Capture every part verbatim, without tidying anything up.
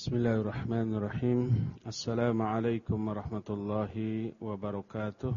Bismillahirrahmanirrahim. Assalamualaikum warahmatullahi wabarakatuh.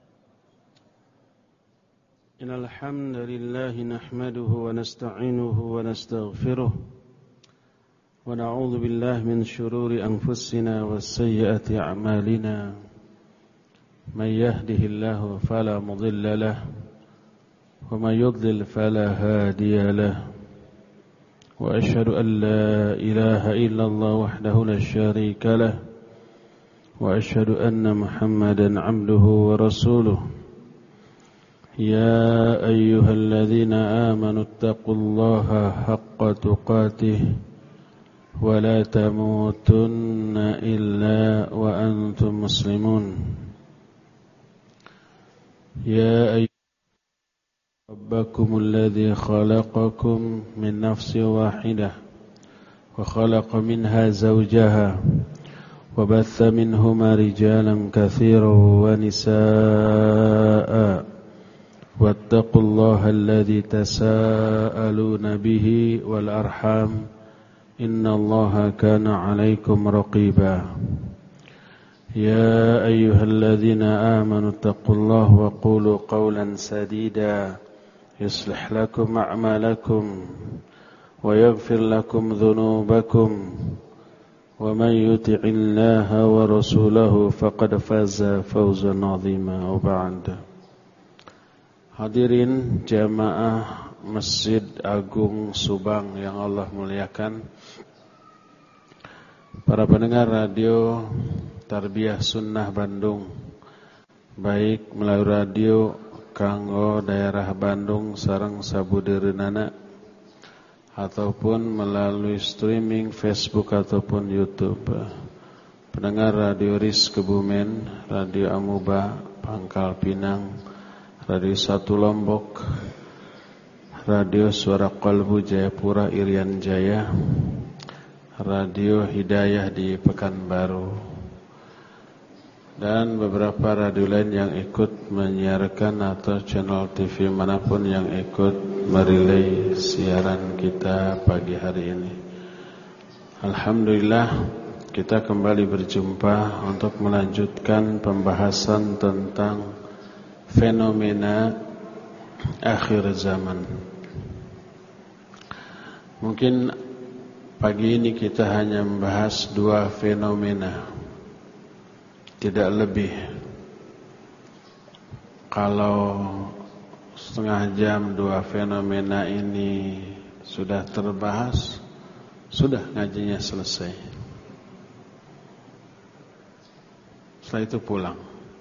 Innal hamdalillah nahmaduhu wa nasta'inuhu wa nastaghfiruh wa na'udzu billahi min shururi anfusina wa sayyiati a'malina. May yahdihillahu fala mudilla lahu wa may yudlil fala hadiya lahu. وأشهد أن لا إله إلا الله وحده لا شريك له وأشهد أن محمدا عبده ورسوله يا أيها الذين آمنوا اتقوا الله حق تقاته ولا تموتن إلا وأنتم مسلمون يا أيها ربكم الذي خلقكم من نفس واحدة وخلق منها زوجها وبث منهما رجالا كثيرا ونساء واتقوا الله الذي تساءلون به والأرحام إن الله كان عليكم رقيبا يا أيها الذين آمنوا اتقوا الله وقولوا قولا سديدا يصلح لكم أعمالكم ويغفر لكم ذنوبكم ومن يطع الله ورسوله فقد فاز فوزا عظيما وبعد. Hadirin jamaah Masjid Agung Subang yang Allah muliakan, para pendengar radio Tarbiyah Sunnah Bandung, baik melalui radio kanggo daerah Bandung sareng sabudereunana ataupun melalui streaming Facebook ataupun YouTube. Pendengar radio Ris Kebumen, radio Amuba Pangkal Pinang, radio Satu Lombok, radio Suara Qalbu Jayapura Irian Jaya, radio Hidayah di Pekanbaru, dan beberapa radio lain yang ikut menyiarkan atau channel T V manapun yang ikut merilai siaran kita pagi hari ini. Alhamdulillah, kita kembali berjumpa untuk melanjutkan pembahasan tentang fenomena akhir zaman. Mungkin pagi ini kita hanya membahas dua fenomena, tidak lebih. Kalau setengah jam dua fenomena ini sudah terbahas, sudah ngajinya selesai. Setelah itu pulang.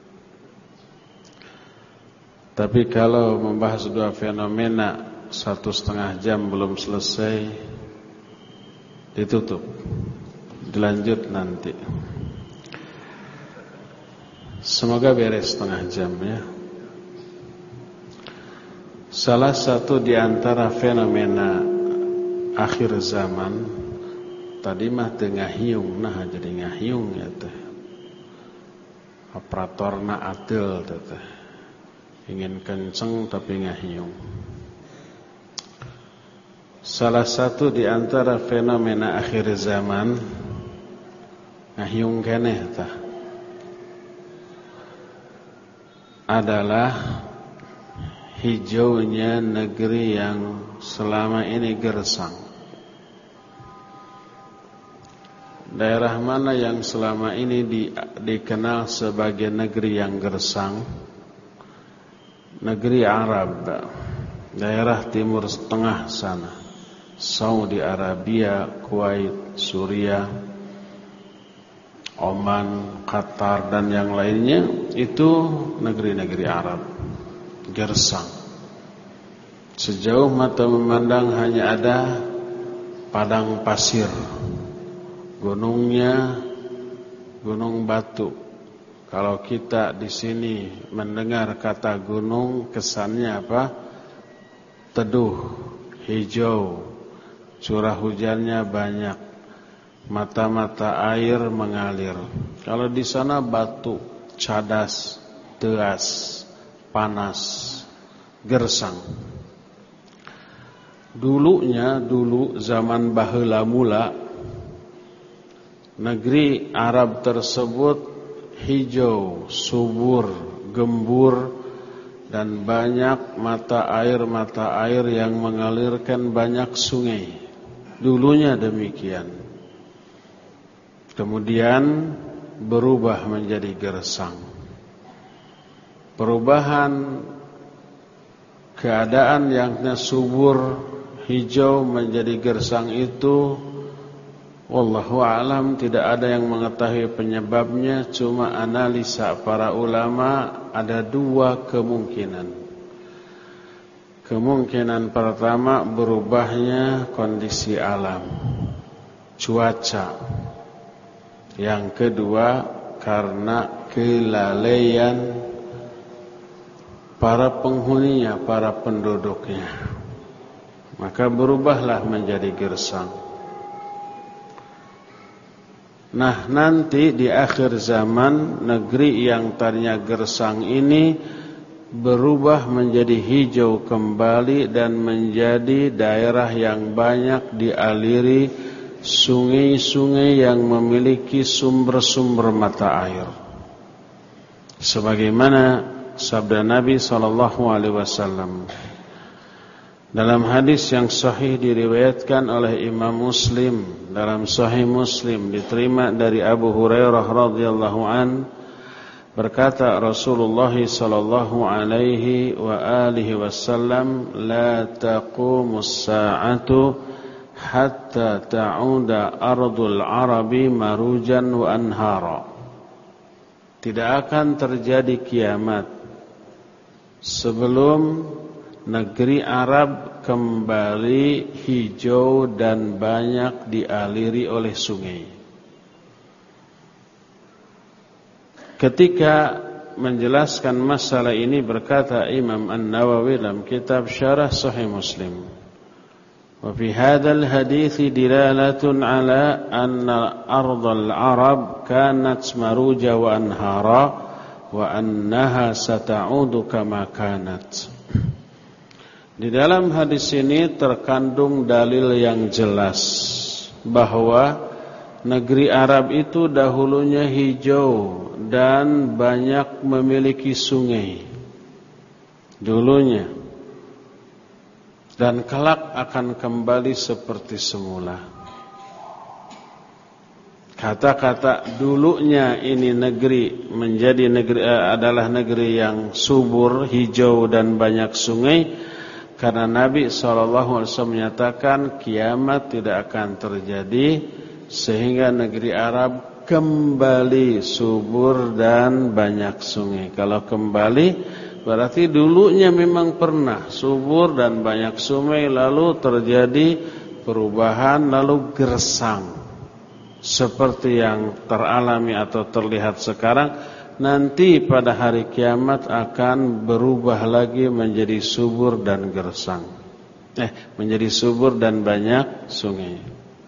Tapi kalau membahas dua fenomena satu setengah jam belum selesai, ditutup, dilanjut nanti. Semoga beres setengah jam ya. Salah satu di antara fenomena akhir zaman, tadi mah teu ngahiung, nah jadi ngahiung ya teh. Operatorna atil teh. Ingin kenceng tapi ngahiung. Salah satu di antara fenomena akhir zaman, ngahiung keneh tah, adalah hijaunya negeri yang selama ini gersang. Daerah mana yang selama ini di, dikenal sebagai negeri yang gersang? Negeri Arab, daerah timur tengah sana, Saudi Arabia, Kuwait, Suriah, Oman, Qatar dan yang lainnya, itu negeri-negeri Arab gersang. Sejauh mata memandang hanya ada padang pasir, gunungnya gunung batu. Kalau kita di sini mendengar kata gunung, kesannya apa? Teduh, hijau, curah hujannya banyak, mata-mata air mengalir. Kalau di sana batu, cadas, teas, panas, gersang. Dulunya, dulu zaman baheula mula, negeri Arab tersebut hijau, subur, gembur, dan banyak mata air-mata air yang mengalirkan banyak sungai. Dulunya demikian. Kemudian berubah menjadi gersang. Perubahan keadaan yang subur, hijau menjadi gersang itu, wallahu a'lam, tidak ada yang mengetahui penyebabnya. Cuma analisa para ulama, ada dua kemungkinan. Kemungkinan pertama, berubahnya kondisi alam, cuaca. Yang kedua, karena kelalaian para penghuninya, para penduduknya, maka berubahlah menjadi gersang. Nah, nanti di akhir zaman, negeri yang tadinya gersang ini berubah menjadi hijau kembali dan menjadi daerah yang banyak dialiri sungai-sungai yang memiliki sumber-sumber mata air. Sebagaimana sabda Nabi sallallahu alaihi wasallam dalam hadis yang sahih diriwayatkan oleh Imam Muslim, dalam Sahih Muslim diterima dari Abu Hurairah radhiyallahu an, berkata Rasulullah sallallahu alaihi wa alihi wasallam, la taqumus sa'atu hatta ta'uda ardul arabi marujan wa anhara. Tidak akan terjadi kiamat sebelum negeri Arab kembali hijau dan banyak dialiri oleh sungai. Ketika menjelaskan masalah ini, berkata Imam An-Nawawi dalam kitab Syarah Sahih Muslim, wa fi hadzal hadits dilalatun ala anna ardhal Arab kanat maruja wa anhara wa annaha sata'udu kama kanat. Di dalam hadis ini terkandung dalil yang jelas bahwa negeri Arab itu dahulunya hijau dan banyak memiliki sungai dulunya, dan kelak akan kembali seperti semula. Kata-kata dulunya ini negeri menjadi negeri uh, adalah negeri yang subur, hijau dan banyak sungai, karena Nabi shallallahu alaihi wasallam menyatakan kiamat tidak akan terjadi sehingga negeri Arab kembali subur dan banyak sungai. Kalau kembali berarti dulunya memang pernah subur dan banyak sungai, lalu terjadi perubahan, lalu gersang seperti yang teralami atau terlihat sekarang. Nanti pada hari kiamat akan berubah lagi menjadi subur dan gersang. Eh, menjadi subur dan banyak sungai.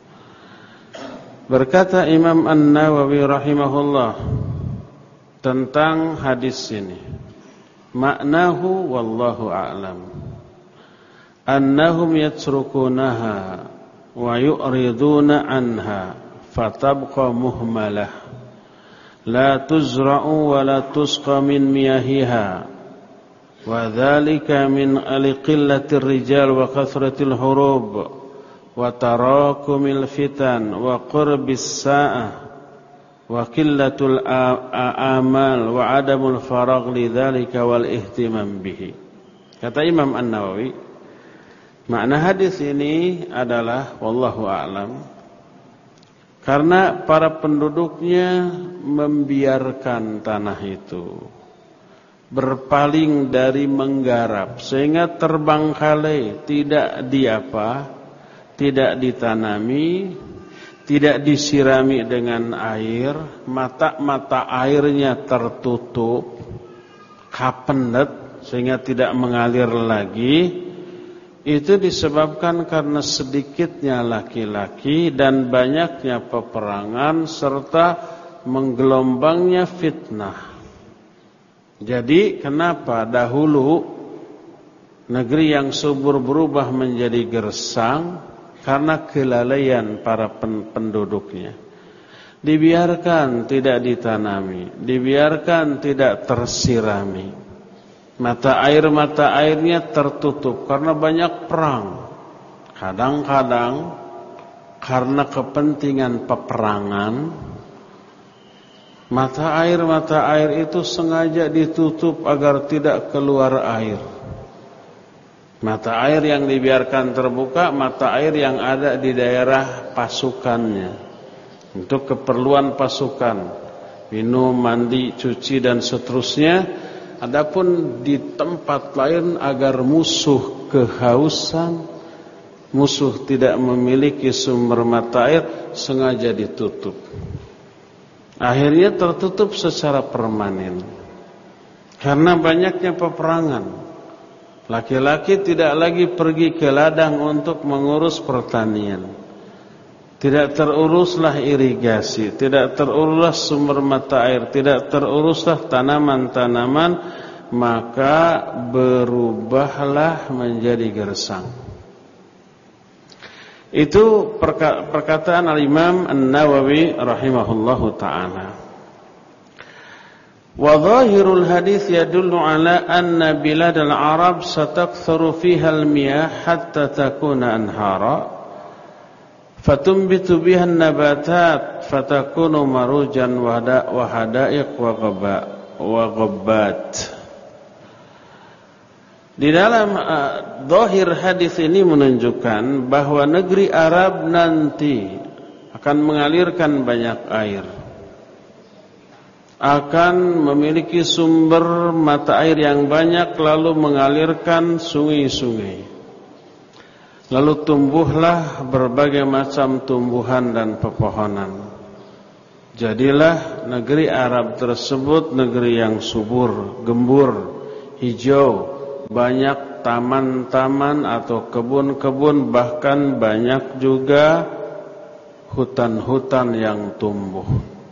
Berkata Imam An-Nawawi rahimahullah tentang hadis ini, maknahu wallahu a'lam, annahum yatrukunaha wa yu'riduna anha fatabqa muhmalah la tuzra'u wa la tusqa min miyahiha wa dhalika min aliqillatir rijal wa kathratil hurub wa tarakumil fitan wa qurbis sa'ah wa qillatul amal wa adamul faragh lidzalika wal ihtimam bihi. Kata Imam An-Nawawi, makna hadis ini adalah wallahu a'lam, karena para penduduknya membiarkan tanah itu berpaling dari menggarap sehingga terbengkalai, tidak diapa, tidak ditanami, tidak disirami dengan air, mata-mata airnya tertutup, kapendet sehingga tidak mengalir lagi. Itu disebabkan karena sedikitnya laki-laki dan banyaknya peperangan serta menggelombangnya fitnah. Jadi kenapa dahulu negeri yang subur berubah menjadi gersang? Karena kelalaian para penduduknya. dibiarkan tidak ditanami, dibiarkan tidak tersirami. Mata air-mata airnya tertutup karena banyak perang. Kadang-kadang karena kepentingan peperangan, mata air-mata air itu sengaja ditutup agar tidak keluar air. Mata air yang dibiarkan terbuka, mata air yang ada di daerah pasukannya, untuk keperluan pasukan, minum, mandi, cuci dan seterusnya. Adapun di tempat lain agar musuh kehausan, musuh tidak memiliki sumber mata air, sengaja ditutup. Akhirnya tertutup secara permanen karena banyaknya peperangan. Laki-laki tidak lagi pergi ke ladang untuk mengurus pertanian. Tidak teruruslah irigasi, tidak teruruslah sumber mata air, tidak teruruslah tanaman-tanaman, maka berubahlah menjadi gersang. Itu perkataan Al-Imam An-Nawawi rahimahullahu ta'ala. Wa zahirul hadis yadullu ala anna bilad al-Arab satakthuru fiha al-miyah hatta takuna anhara fatumbitu biha an-nabatat fatakunu marujan wa hadaiq wa ghabbat. Di dalam uh, zahir hadis ini menunjukkan bahwa negeri Arab nanti akan mengalirkan banyak air, akan memiliki sumber mata air yang banyak, lalu mengalirkan sungai-sungai, lalu tumbuhlah berbagai macam tumbuhan dan pepohonan. Jadilah negeri Arab tersebut negeri yang subur, gembur, hijau, banyak taman-taman atau kebun-kebun, bahkan banyak juga hutan-hutan yang tumbuh.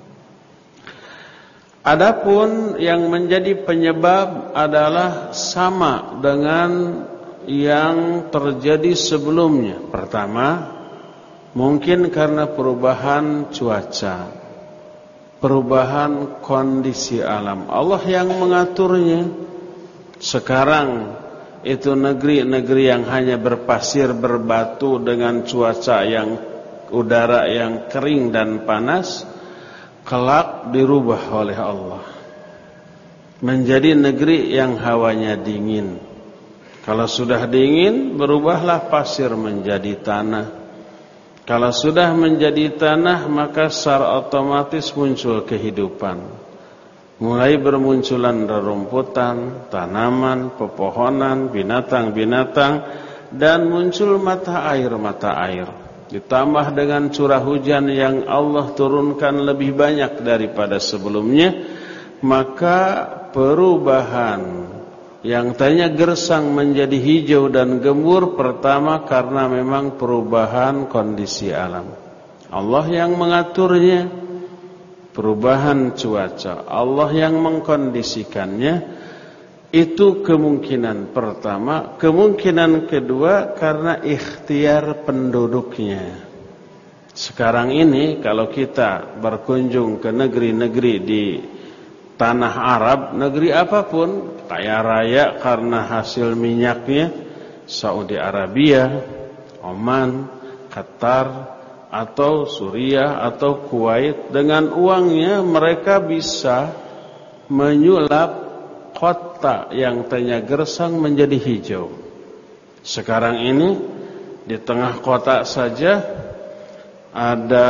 Adapun yang menjadi penyebab adalah sama dengan yang terjadi sebelumnya. Pertama, mungkin karena perubahan cuaca, perubahan kondisi alam. Allah yang mengaturnya. Sekarang itu negeri-negeri yang hanya berpasir, berbatu dengan cuaca yang udara yang kering dan panas, kelak dirubah oleh Allah menjadi negeri yang hawanya dingin. Kalau sudah dingin, berubahlah pasir menjadi tanah. Kalau sudah menjadi tanah, maka secara otomatis muncul kehidupan. Mulai bermunculan rerumputan, tanaman, pepohonan, binatang-binatang, dan muncul mata air-mata air. Ditambah dengan curah hujan yang Allah turunkan lebih banyak daripada sebelumnya, maka perubahan yang tadinya gersang menjadi hijau dan gembur, pertama karena memang perubahan kondisi alam. Allah yang mengaturnya. Perubahan cuaca, Allah yang mengkondisikannya. Itu kemungkinan pertama. Kemungkinan kedua karena ikhtiar penduduknya. Sekarang ini kalau kita berkunjung ke negeri-negeri di tanah Arab, negeri apapun, kaya raya karena hasil minyaknya, Saudi Arabia, Oman, Qatar, atau Suriah atau Kuwait, dengan uangnya mereka bisa menyulap kota yang tadinya gersang menjadi hijau. Sekarang ini di tengah kota saja ada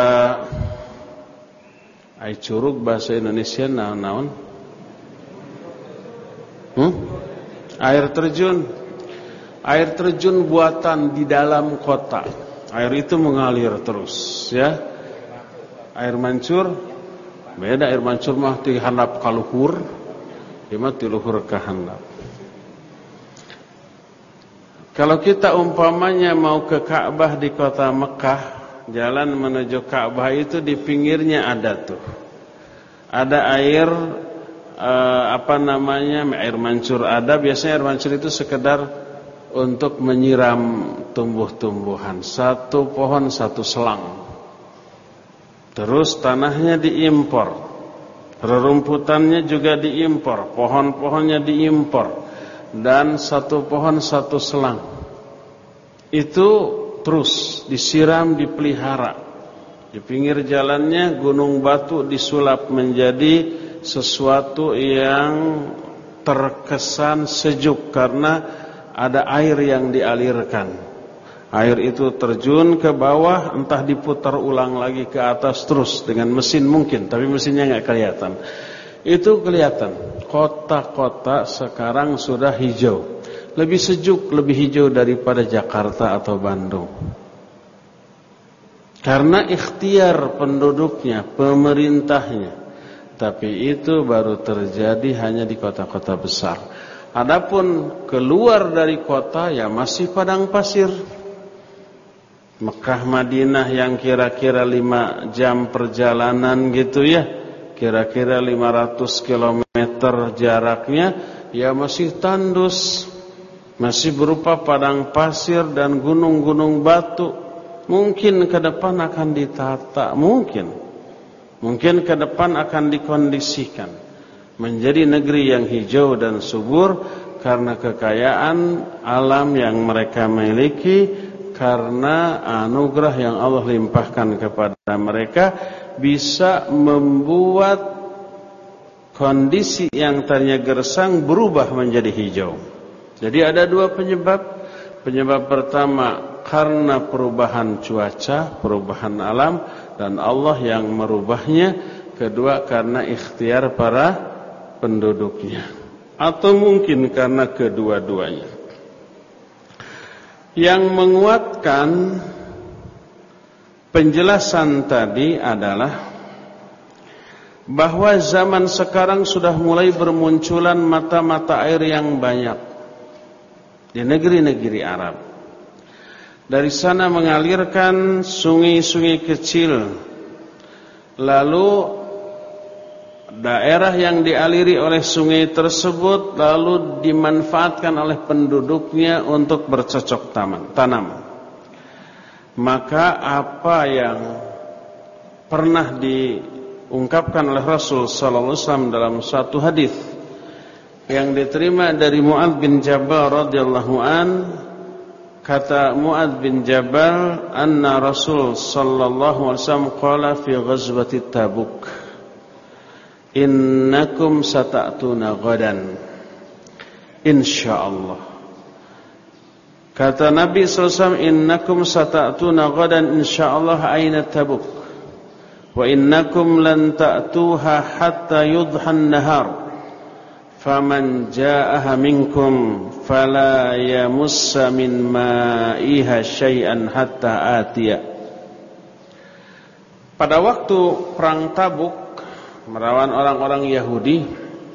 ai curug, bahasa Indonesia naon-naon? Hmm? Air terjun. Air terjun buatan di dalam kota. Air itu mengalir terus, ya. Air mancur, beda air mancur mah ti handap ka luhur, ieu mah ti luhur ka handap. Kalau kita umpamanya mau ke Ka'bah di kota Mekah, jalan menuju Ka'bah itu di pinggirnya ada tuh. Ada air eh, apa namanya? Air mancur ada, biasanya air mancur itu sekedar untuk menyiram tumbuh-tumbuhan. Satu pohon satu selang. Terus tanahnya diimpor, rerumputannya juga diimpor, pohon-pohonnya diimpor, dan satu pohon satu selang. Itu terus disiram, dipelihara. Di pinggir jalannya gunung batu disulap menjadi sesuatu yang terkesan sejuk karena ada air yang dialirkan. Air itu terjun ke bawah, entah diputar ulang lagi ke atas terus dengan mesin mungkin, tapi mesinnya nggak kelihatan. Itu kelihatan. Kota-kota sekarang sudah hijau, lebih sejuk, lebih hijau daripada Jakarta atau Bandung. Karena ikhtiar penduduknya, pemerintahnya. Tapi itu baru terjadi hanya di kota-kota besar. Adapun keluar dari kota ya masih padang pasir. Mekah Madinah yang kira-kira lima jam perjalanan gitu ya, kira-kira lima ratus kilometer jaraknya, ya masih tandus, masih berupa padang pasir dan gunung-gunung batu. Mungkin ke depan akan ditata, mungkin Mungkin ke depan akan dikondisikan menjadi negeri yang hijau dan subur karena kekayaan alam yang mereka miliki, karena anugerah yang Allah limpahkan kepada mereka, bisa membuat kondisi yang tadinya gersang berubah menjadi hijau. Jadi ada dua penyebab. Penyebab pertama karena perubahan cuaca, perubahan alam, dan Allah yang merubahnya. Kedua karena ikhtiar para penduduknya, atau mungkin karena kedua-duanya. Yang menguatkan penjelasan tadi adalah bahwa zaman sekarang sudah mulai bermunculan mata-mata air yang banyak di negeri-negeri Arab. Dari sana mengalirkan sungai-sungai kecil. Lalu daerah yang dialiri oleh sungai tersebut lalu dimanfaatkan oleh penduduknya untuk bercocok tanam. Maka apa yang pernah diungkapkan oleh Rasul sallallahu alaihi wasallam dalam suatu hadis yang diterima dari Mu'adz bin Jabal radhiyallahu an, kata Mu'adz bin Jabal, anna Rasul sallallahu alaihi wasallam qala fi ghazwati Tabuk, innakum sata'tuna ghadan insyaallah. Kata Nabi sallallahu alaihi wasallam, innakum sata'tuna ghadan insyaallah aina Tabuk, wa innakum lan ta'tuha hatta yudhan nahar, faman ja'aha minkum fala yamussa min ma'iha syai'an hatta atiya. Pada waktu perang Tabuk melawan orang-orang Yahudi,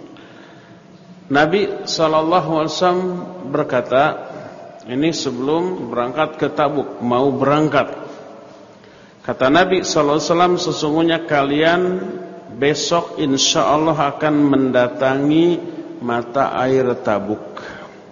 Nabi sallallahu alaihi wasallam berkata, ini sebelum berangkat ke Tabuk, mau berangkat. Kata Nabi sallallahu alaihi wasallam, sesungguhnya kalian besok insyaallah akan mendatangi mata air Tabuk.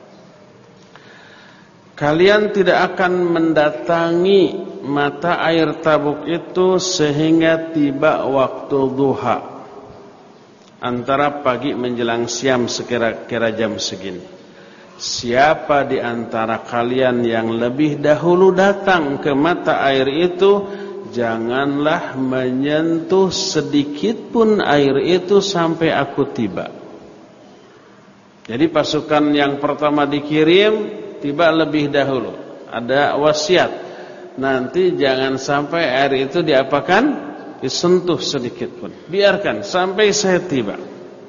Kalian tidak akan mendatangi mata air Tabuk itu sehingga tiba waktu duha, antara pagi menjelang siang sekira-kira jam segini. Siapa di antara kalian yang lebih dahulu datang ke mata air itu, janganlah menyentuh sedikit pun air itu sampai aku tiba. Jadi pasukan yang pertama dikirim tiba lebih dahulu. Ada wasiat, nanti jangan sampai air itu diapakan? Disentuh sedikit pun. Biarkan sampai saya tiba.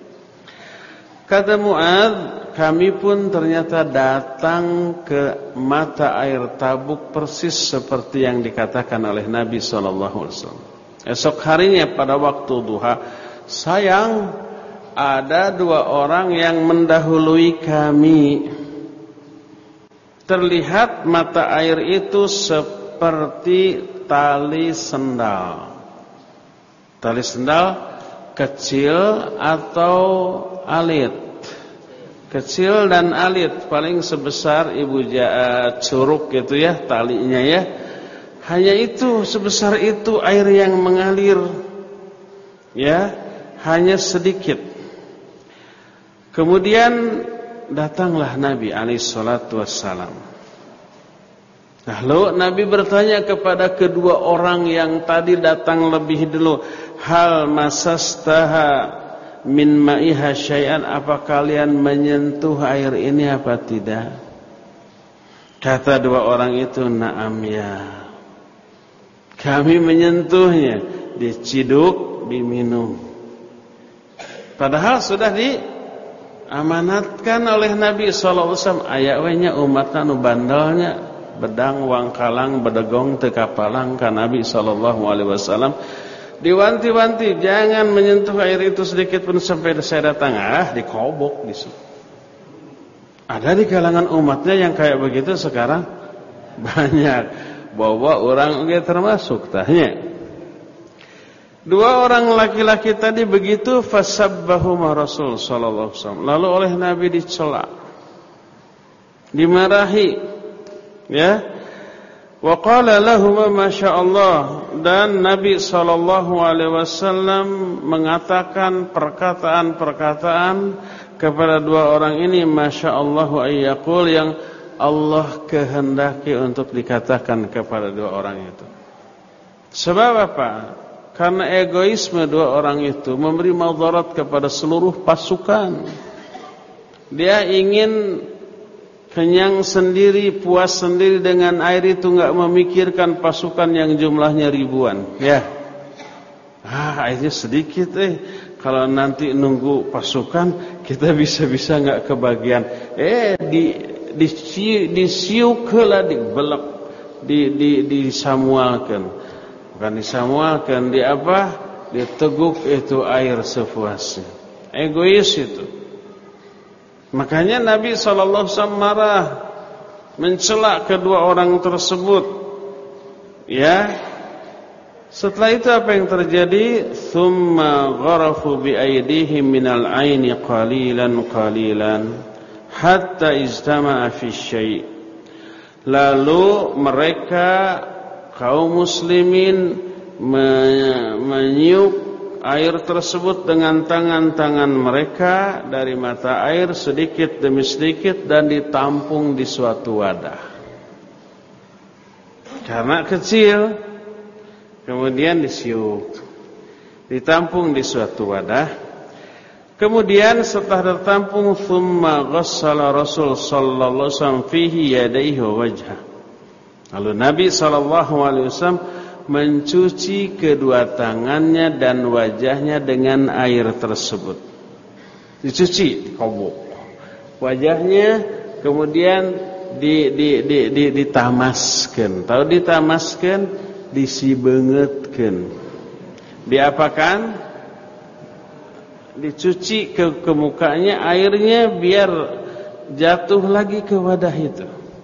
Kata Mu'adz, kami pun ternyata datang ke mata air Tabuk persis seperti yang dikatakan oleh Nabi sallallahu alaihi wasallam. Esok harinya pada waktu duha, sayang ada dua orang yang mendahului kami. Terlihat mata air itu seperti tali sendal. Tali sendal kecil atau alit. Kecil dan alit, paling sebesar ibu ja, curug gitu ya talinya ya. Hanya itu, sebesar itu air yang mengalir. Ya, hanya sedikit. Kemudian datanglah Nabi alaihi salatu wassalam. Lalu Nabi bertanya kepada kedua orang yang tadi datang lebih dulu, hal masastaha min ma'iha syai'an, apa kalian menyentuh air ini apa tidak? Kata dua orang itu, na'am ya, kami menyentuhnya, diciduk, diminum. Padahal sudah diamanatkan oleh Nabi sallallahu alaihi wasallam, aya we nya umatna nu bandelnya bedang wangkalang bedegong teu kapalang ka Nabi sallallahu alaihi wasallam. Diwanti-wanti jangan menyentuh air itu sedikit pun sampai saya datang, ah dikobok disu. Ada di kalangan umatnya yang kayak begitu sekarang banyak. Bahwa orang ge termasuk tanya. Dua orang laki-laki tadi begitu, fasabbahuma Rasul sallallahu alaihi wasallam. Lalu oleh Nabi dicela, dimarahi, ya. Wa qala lahum masyaallah, dan Nabi sallallahu alaihi wasallam mengatakan perkataan-perkataan kepada dua orang ini, masyaallah ayyaqul, yang Allah kehendaki untuk dikatakan kepada dua orang itu. Sebab apa? Karena egoisme dua orang itu memberi madarat kepada seluruh pasukan. Dia ingin kenyang sendiri, puas sendiri dengan air itu, enggak memikirkan pasukan yang jumlahnya ribuan. Ya. Ah, airnya sedikit eh. Kalau nanti nunggu pasukan, kita bisa-bisa enggak kebagian. Eh, di disiuk heula, dibelek, di di disamualkeun. Bukan disamualkeun, di apa? Diteguk itu air sepuasnya. Egois itu. Makanya Nabi sallallahu alaihi wasallam marah, mencela kedua orang tersebut. Ya. Setelah itu apa yang terjadi? Tsumma gharafu bi aydihim minal aini qalilan qalilan hatta ijtama'a fi syai'. Lalu mereka kaum muslimin meniup air tersebut dengan tangan-tangan mereka dari mata air sedikit demi sedikit dan ditampung di suatu wadah. Karena kecil, kemudian disiup, ditampung di suatu wadah. Kemudian setelah tertampung, thumma ghassala Rasul sallallahu alaihi wasallam fihi yadayhi wa wajhah. Lalu Nabi sallallahu alaihi wasallam mencuci kedua tangannya dan wajahnya dengan air tersebut. Dicuci, dikobok. Wajahnya kemudian di di di di ditamaskeun. Tahu ditamaskeun, disibeungeutkeun. Diapakan? Dicuci ke, ke mukanya, airnya biar jatuh lagi ke wadah itu.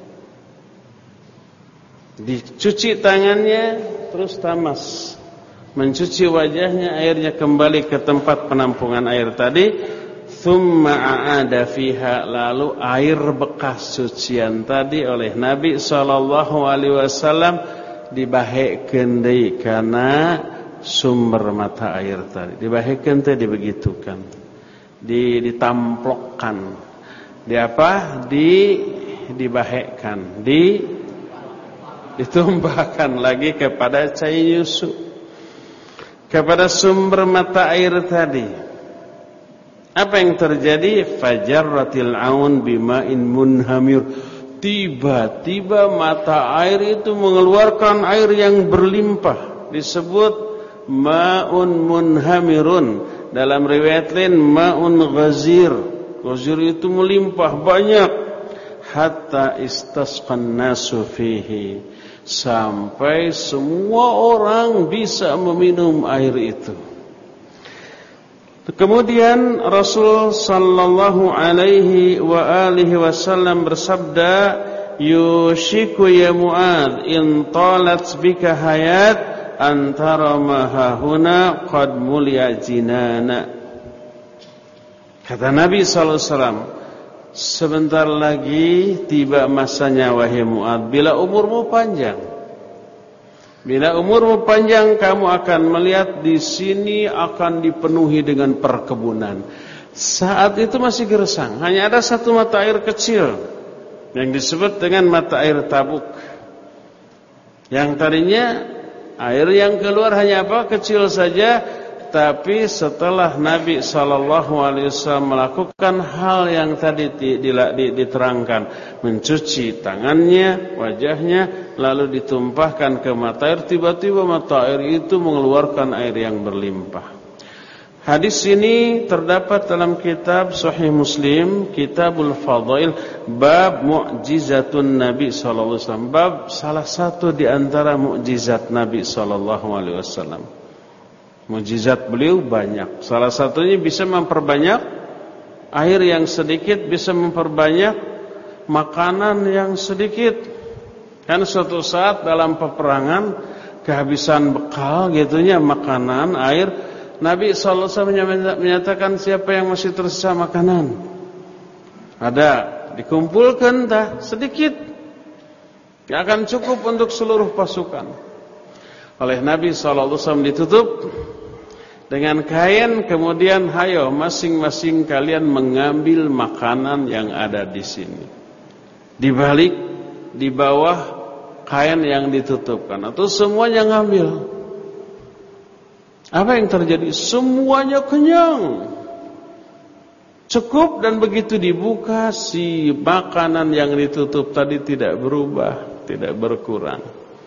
Dicuci tangannya, terus tamas. Mencuci wajahnya, airnya kembali ke tempat penampungan air tadi. Tsumma a'ada fiha, lalu air bekas cucian tadi oleh Nabi sallallahu alaihi wasallam dibahekeun deui kana sumber mata air tadi. Dibahekeun teh dibegitukan. Di ditamplokkan. Di apa? Di dibahekan. Di ditumpahkan lagi kepada cai nyusu, kepada sumber mata air tadi. Apa yang terjadi? Fajarratil aun bima'in munhamir. Tiba-tiba mata air itu mengeluarkan air yang berlimpah. Disebut ma'un munhamirun. Dalam riwayat lain ma'un ghazir. Ghazir itu melimpah banyak. Hatta istasqan nasu fihi, sampai semua orang bisa meminum air itu. Kemudian Rasul sallallahu alaihi wa alihi wasallam bersabda, yushiku ya Mu'adz in talat bika hayat antara mahahuna qad mulia jinana. Kata Nabi sallallahu alaihi wasallam, sebentar lagi tiba masanya wahai Mu'adz, bila umurmu panjang, Bila umurmu panjang, kamu akan melihat di sini akan dipenuhi dengan perkebunan. Saat itu masih gersang, hanya ada satu mata air kecil yang disebut dengan mata air Tabuk. Yang tadinya air yang keluar hanya apa? Kecil saja. Tapi setelah Nabi shallallahu alaihi wasallam melakukan hal yang tadi diterangkan, mencuci tangannya, wajahnya, lalu ditumpahkan ke mata air, tiba-tiba mata air itu mengeluarkan air yang berlimpah. Hadis ini terdapat dalam kitab Sahih Muslim, Kitabul Fadail, bab Mu'jizatun Nabi shallallahu alaihi wasallam, bab salah satu di antara mukjizat Nabi shallallahu alaihi wasallam. Mukjizat beliau banyak. Salah satunya bisa memperbanyak air yang sedikit, bisa memperbanyak makanan yang sedikit. Kan suatu saat dalam peperangan kehabisan bekal gitunya, makanan, air, Nabi sallallahu alaihi wasallam menyatakan siapa yang masih tersisa makanan. Ada, dikumpulkan dah sedikit. Yang akan cukup untuk seluruh pasukan. Oleh Nabi sallallahu alaihi wasallam ditutup dengan kain, kemudian hayo masing-masing kalian mengambil makanan yang ada di sini. Dibalik, di bawah kain yang ditutupkan, atau semuanya ngambil. Apa yang terjadi? Semuanya kenyang, cukup, dan begitu dibuka, si makanan yang ditutup tadi tidak berubah, tidak berkurang.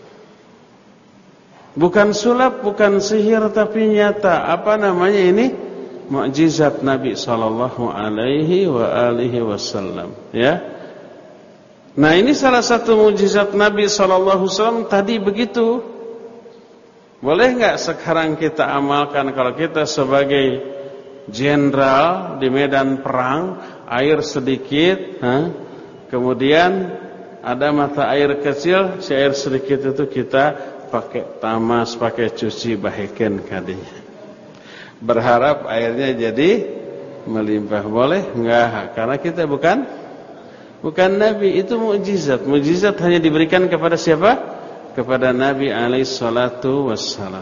Bukan sulap, bukan sihir, tapi nyata. Apa namanya ini? Mukjizat Nabi sallallahu alaihi wa alihi wasallam, ya. Nah, ini salah satu mukjizat Nabi sallallahu alaihi wasallam tadi begitu. Boleh enggak sekarang kita amalkan kalau kita sebagai jenderal di medan perang, air sedikit, ha? Kemudian ada mata air kecil, si air sedikit itu kita pakai tamas, pakai cuci, bahekeun kadinya. Berharap airnya jadi melimpah. Boleh? Enggak, karena kita bukan bukan Nabi. Itu mukjizat. Mukjizat hanya diberikan kepada siapa? Kepada Nabi alaihi salatu wassalam.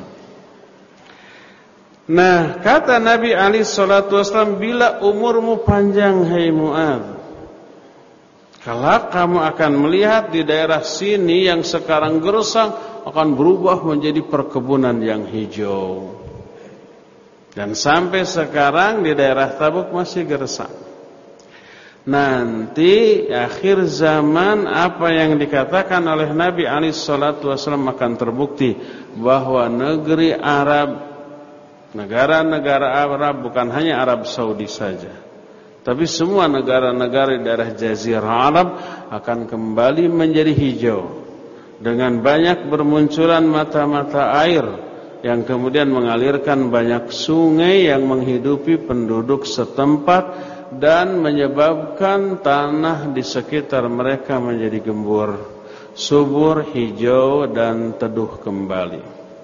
Nah, kata Nabi alaihi salatu wassalam, bila umurmu panjang hai Mu'adz, kelak kamu akan melihat di daerah sini yang sekarang gersang akan berubah menjadi perkebunan yang hijau. Dan sampai sekarang di daerah Tabuk masih gersang. Nanti akhir zaman apa yang dikatakan oleh Nabi alaihi salatu wasallam akan terbukti, bahwa negeri Arab, negara-negara Arab, bukan hanya Arab Saudi saja, tapi semua negara-negara di daerah Jazirah Arab akan kembali menjadi hijau, dengan banyak bermunculan mata-mata air yang kemudian mengalirkan banyak sungai yang menghidupi penduduk setempat dan menyebabkan tanah di sekitar mereka menjadi gembur, subur, hijau, dan teduh kembali.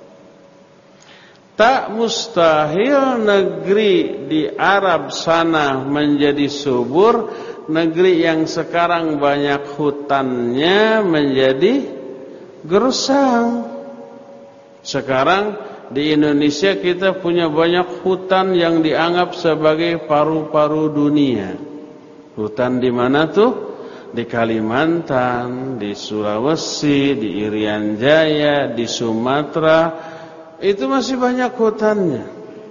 Tak mustahil negeri di Arab sana menjadi subur, negeri yang sekarang banyak hutannya menjadi gersang. Sekarang di Indonesia kita punya banyak hutan yang dianggap sebagai paru-paru dunia. Hutan di mana tuh? Di Kalimantan, di Sulawesi, di Irian Jaya, di Sumatera. Itu masih banyak hutannya.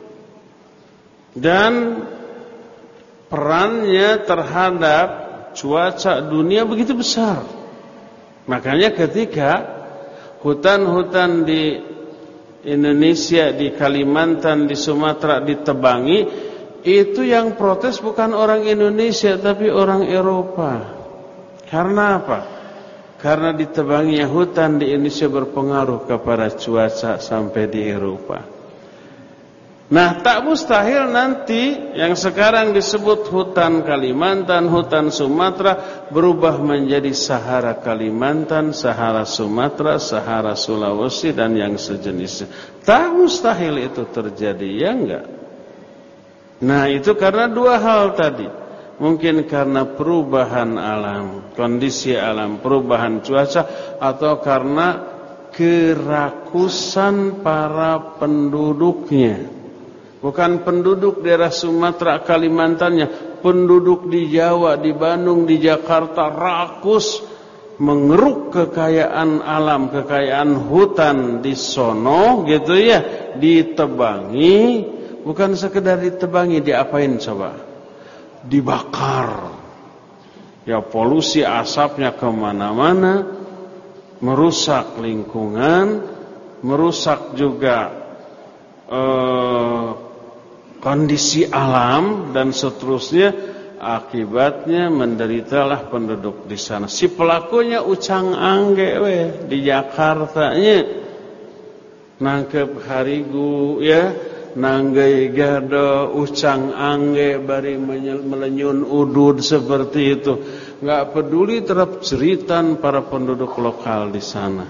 Dan perannya terhadap cuaca dunia begitu besar. Makanya ketika hutan-hutan di Indonesia, di Kalimantan, di Sumatera ditebangi, itu yang protes bukan orang Indonesia tapi orang Eropa. Karena apa? Karena ditebanginya hutan di Indonesia berpengaruh kepada cuaca sampai di Eropa. Nah, tak mustahil nanti yang sekarang disebut hutan Kalimantan, hutan Sumatera berubah menjadi Sahara Kalimantan, Sahara Sumatera, Sahara Sulawesi, dan yang sejenisnya. Tak mustahil itu terjadi, ya enggak? Nah, itu karena dua hal tadi. Mungkin karena perubahan alam, kondisi alam, perubahan cuaca, atau karena kerakusan para penduduknya. Bukan penduduk daerah Sumatera, Kalimantannya, penduduk di Jawa, di Bandung, di Jakarta rakus, mengeruk kekayaan alam, kekayaan hutan di sono gitu ya, ditebangi. Bukan sekedar ditebangi, diapain coba? Dibakar. Ya, polusi asapnya kemana-mana, merusak lingkungan, merusak juga eh, kondisi alam dan seterusnya. Akibatnya menderitalah penduduk di sana. Si pelakunya ucang angge we di Jakartanya, nangkep harigu ya, nanggai gado, ucang angge bari melenyun udud seperti itu. Enggak peduli terhadap jeritan para penduduk lokal di sana.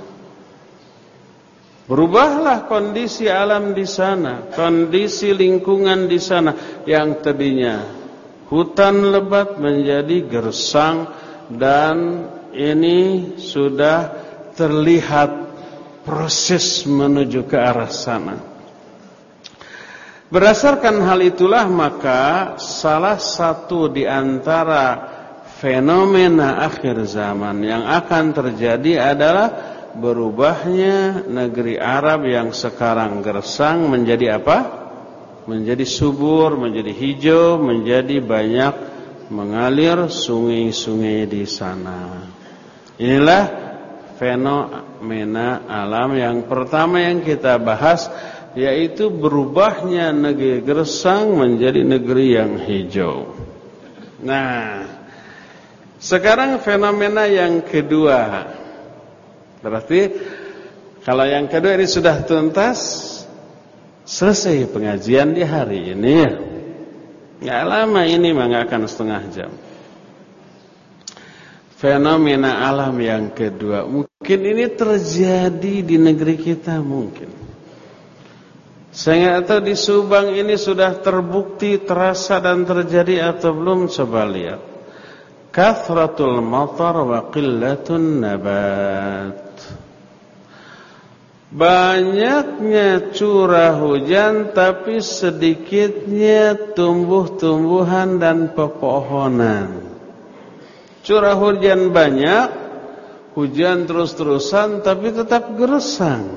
Berubahlah kondisi alam di sana, kondisi lingkungan di sana yang tadinya hutan lebat menjadi gersang, dan ini sudah terlihat proses menuju ke arah sana. Berdasarkan hal itulah maka salah satu di antara fenomena akhir zaman yang akan terjadi adalah berubahnya negeri Arab yang sekarang gersang menjadi apa? Menjadi subur, menjadi hijau, menjadi banyak mengalir sungai-sungai di sana. Inilah fenomena alam yang pertama yang kita bahas, yaitu berubahnya negeri gersang menjadi negeri yang hijau. Nah, sekarang fenomena yang kedua. Berarti kalau yang kedua ini sudah tuntas, selesai pengajian di hari ini ya. Nggak lama ini mah nggak akan setengah jam. Fenomena alam yang kedua, mungkin ini terjadi di negeri kita mungkin. Saya nggak tahu di Subang ini sudah terbukti, terasa dan terjadi atau belum, coba lihat. Kathratul matar wa qillatun nabat. Banyaknya curah hujan tapi sedikitnya tumbuh-tumbuhan dan pepohonan. Curah hujan banyak, hujan terus-terusan tapi tetap gersang.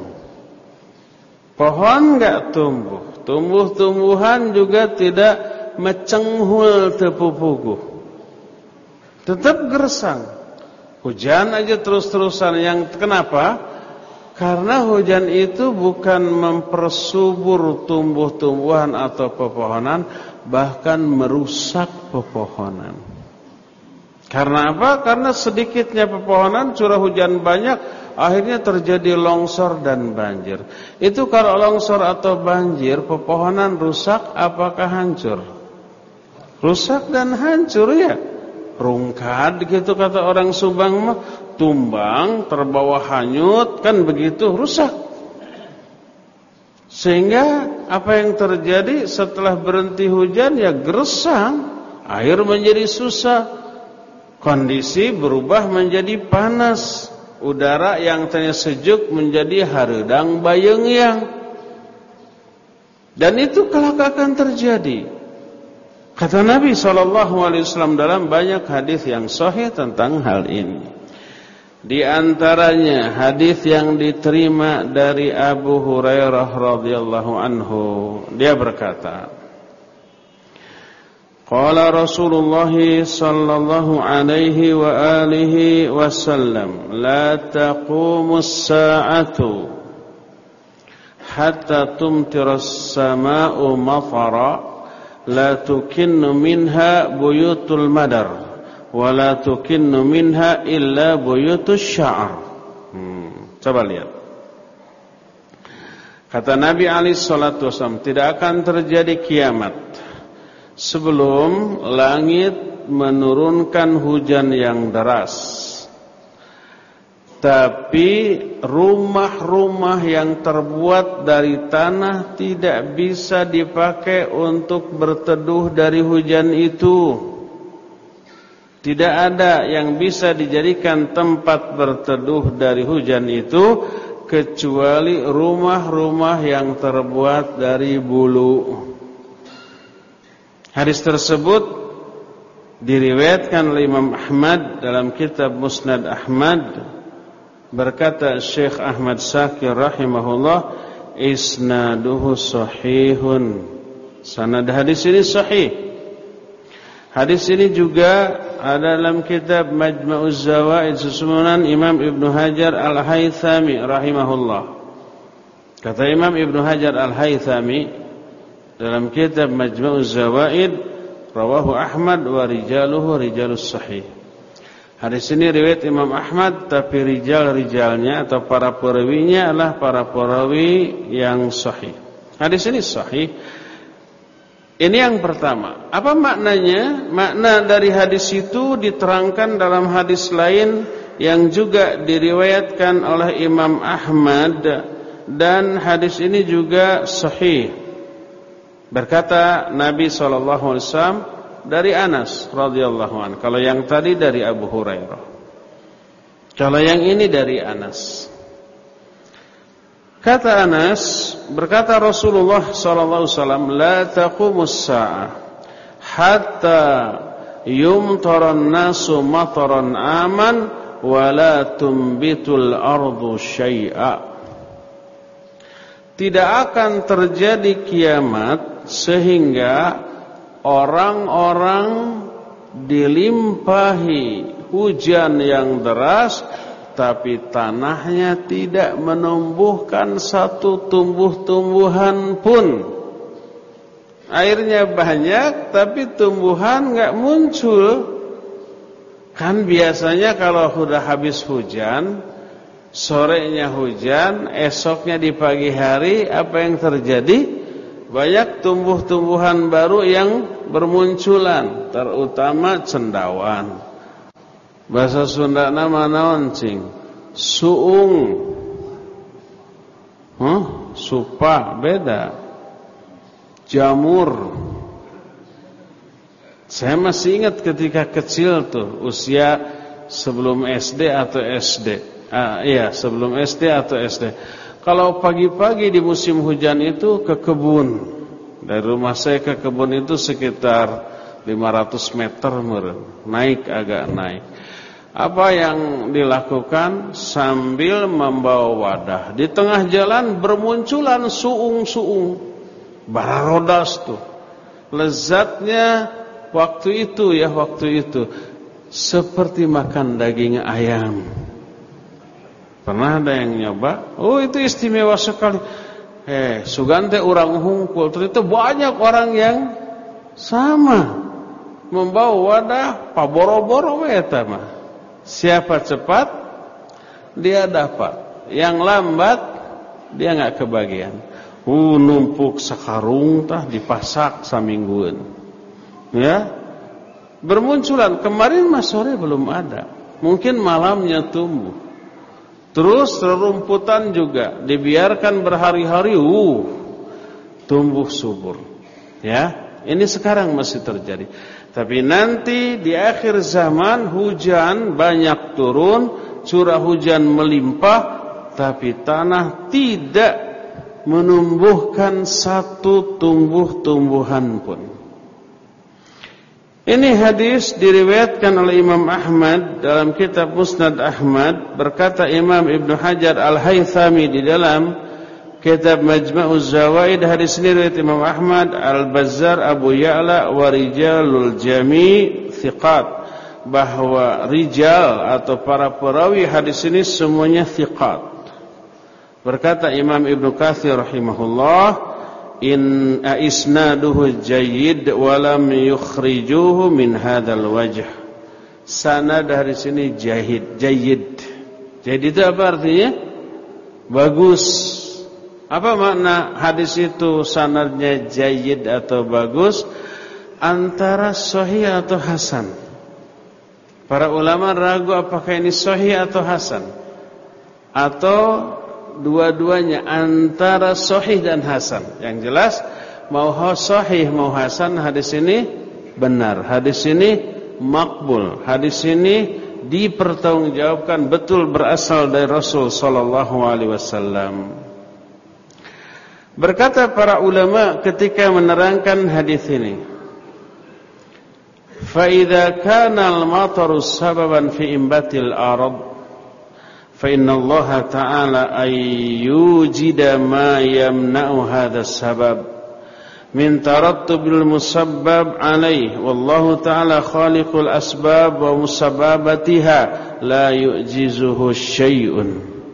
Pohon enggak tumbuh, tumbuh-tumbuhan juga tidak mecenghul tepupuguh. Tetap gersang. Hujan aja terus-terusan, yang kenapa? Karena hujan itu bukan mempersubur tumbuh-tumbuhan atau pepohonan, bahkan merusak pepohonan. Karena apa? Karena sedikitnya pepohonan, curah hujan banyak, akhirnya terjadi longsor dan banjir. Itu kalau longsor atau banjir, pepohonan rusak apakah hancur? Rusak dan hancur ya. Rungkad gitu kata orang Subang mah, tumbang, terbawa hanyut, kan begitu, rusak. Sehingga apa yang terjadi setelah berhenti hujan ya gersang, air menjadi susah, kondisi berubah menjadi panas, udara yang tadinya sejuk menjadi hareudang bayeungyang. Dan itu kelak akan terjadi. Kata Nabi shallallahu alaihi wasallam dalam banyak hadis yang sahih tentang hal ini. Di antaranya hadis yang diterima dari Abu Hurairah radhiyallahu anhu, dia berkata, qala Rasulullah sallallahu alaihi wa alihi wasallam, la taqumus sa'atu hatta tumtiras sama'u matara, la tukinnu minha buyutul madar, wa la tukinnu minha illa buyutus sya'ar. Hmm, coba lihat. Kata Nabi alaihi salatu wasallam, tidak akan terjadi kiamat sebelum langit menurunkan hujan yang deras, tapi rumah-rumah yang terbuat dari tanah tidak bisa dipakai untuk berteduh dari hujan itu. Tidak ada yang bisa dijadikan tempat berteduh dari hujan itu kecuali rumah-rumah yang terbuat dari bulu. Hadis tersebut diriwayatkan oleh Imam Ahmad dalam kitab Musnad Ahmad. Berkata Syekh Ahmad Syakir rahimahullah, isnaduhu sahihun. Sanad hadis ini sahih. Hadis ini juga ada dalam kitab Majma'uz Zawaid susunan Imam Ibnu Hajar Al-Haythami rahimahullah. Kata Imam Ibnu Hajar Al-Haythami dalam kitab Majma'uz Zawaid, rawahu Ahmad wa rijaluhu rijalus sahih. Hadis ini riwayat Imam Ahmad, tapi rijal-rijalnya atau para perawinya adalah para perawi yang sahih. Hadis ini sahih. Ini yang pertama. Apa maknanya? Makna dari hadis itu diterangkan dalam hadis lain yang juga diriwayatkan oleh Imam Ahmad, dan hadis ini juga sahih. Berkata Nabi shallallahu alaihi wasallam dari Anas radhiyallahu anhu. Kalau yang tadi dari Abu Hurairah, kalau yang ini dari Anas. Kata Anas, berkata Rasulullah shallallahu alaihi wasallam, la taqumus sa'ah hatta yumtaran nasu mataran aman wa la tumbitul ardu syai'a. Tidak akan terjadi kiamat sehingga orang-orang dilimpahi hujan yang deras, tapi tanahnya tidak menumbuhkan satu tumbuh-tumbuhan pun. Airnya banyak, tapi tumbuhan enggak muncul. Kan biasanya kalau sudah habis hujan, sorenya hujan, esoknya di pagi hari, apa yang terjadi? Banyak tumbuh-tumbuhan baru yang bermunculan, terutama cendawan. Bahasa Sunda nama naon cing? Suung. Huh? Supa beda. Jamur. Saya masih ingat ketika kecil tuh, usia sebelum S D atau S D. Ah, iya, sebelum S D atau S D. Kalau pagi-pagi di musim hujan itu ke kebun. Dari rumah saya ke kebun itu sekitar lima ratus meter meren. Naik agak naik. Apa yang dilakukan? Sambil membawa wadah, di tengah jalan bermunculan suung-suung, bararodas tuh. Lezatnya waktu itu ya, waktu itu seperti makan daging ayam. Pernah ada yang nyoba? Oh, itu istimewa sekali. Eh, sugante orang hungkul. Ternyata banyak orang yang sama membawa wadah, paboro-boro eta mah. Siapa cepat dia dapat. Yang lambat dia enggak kebagian. Uh, numpuk sakarung tah dipasak samingguan. Ya. Bermunculan kemarin mas sore belum ada. Mungkin malamnya tumbuh. Terus rerumputan juga dibiarkan berhari-hari, uh, tumbuh subur. Ya, ini sekarang masih terjadi. Tapi nanti di akhir zaman hujan banyak turun, curah hujan melimpah, tapi tanah tidak menumbuhkan satu tumbuh-tumbuhan pun. Ini hadis diriwayatkan oleh Imam Ahmad dalam kitab Musnad Ahmad. Berkata Imam Ibnu Hajar Al-Haythami di dalam kitab Majma'uz Zawaid, hadis ini riwayat Imam Ahmad, Al-Bazzar, Abu Ya'la wa rijalul jami' thiqat, bahwa rijal atau para perawi hadis ini semuanya thiqat. Berkata Imam Ibnu Katsir rahimahullah, in isnaduhu jayyid wa lam yukhrijuhu min hadzal wajh. Sanad dari sini jahid, jayyid. Jadi itu apa artinya? Bagus. Apa makna hadis itu sanadnya jayyid atau bagus? Antara sahih atau hasan. Para ulama ragu apakah ini sahih atau hasan, atau dua-duanya, antara sahih dan hasan. Yang jelas mau sahih mau hasan, hadis ini benar, hadis ini makbul, hadis ini dipertanggungjawabkan betul berasal dari Rasul sallallahu alaihi wasallam. Berkata para ulama ketika menerangkan hadis ini, fa idza kana al-mataru sababan fi imbatil ard fa inna Allah ta'ala ayyujida ma yamna'u hadha as-sabab min tarattubil musabbab alaih wallahu ta'ala khaliqul asbab wa musabbabatiha la yu'jizuhu syai'un.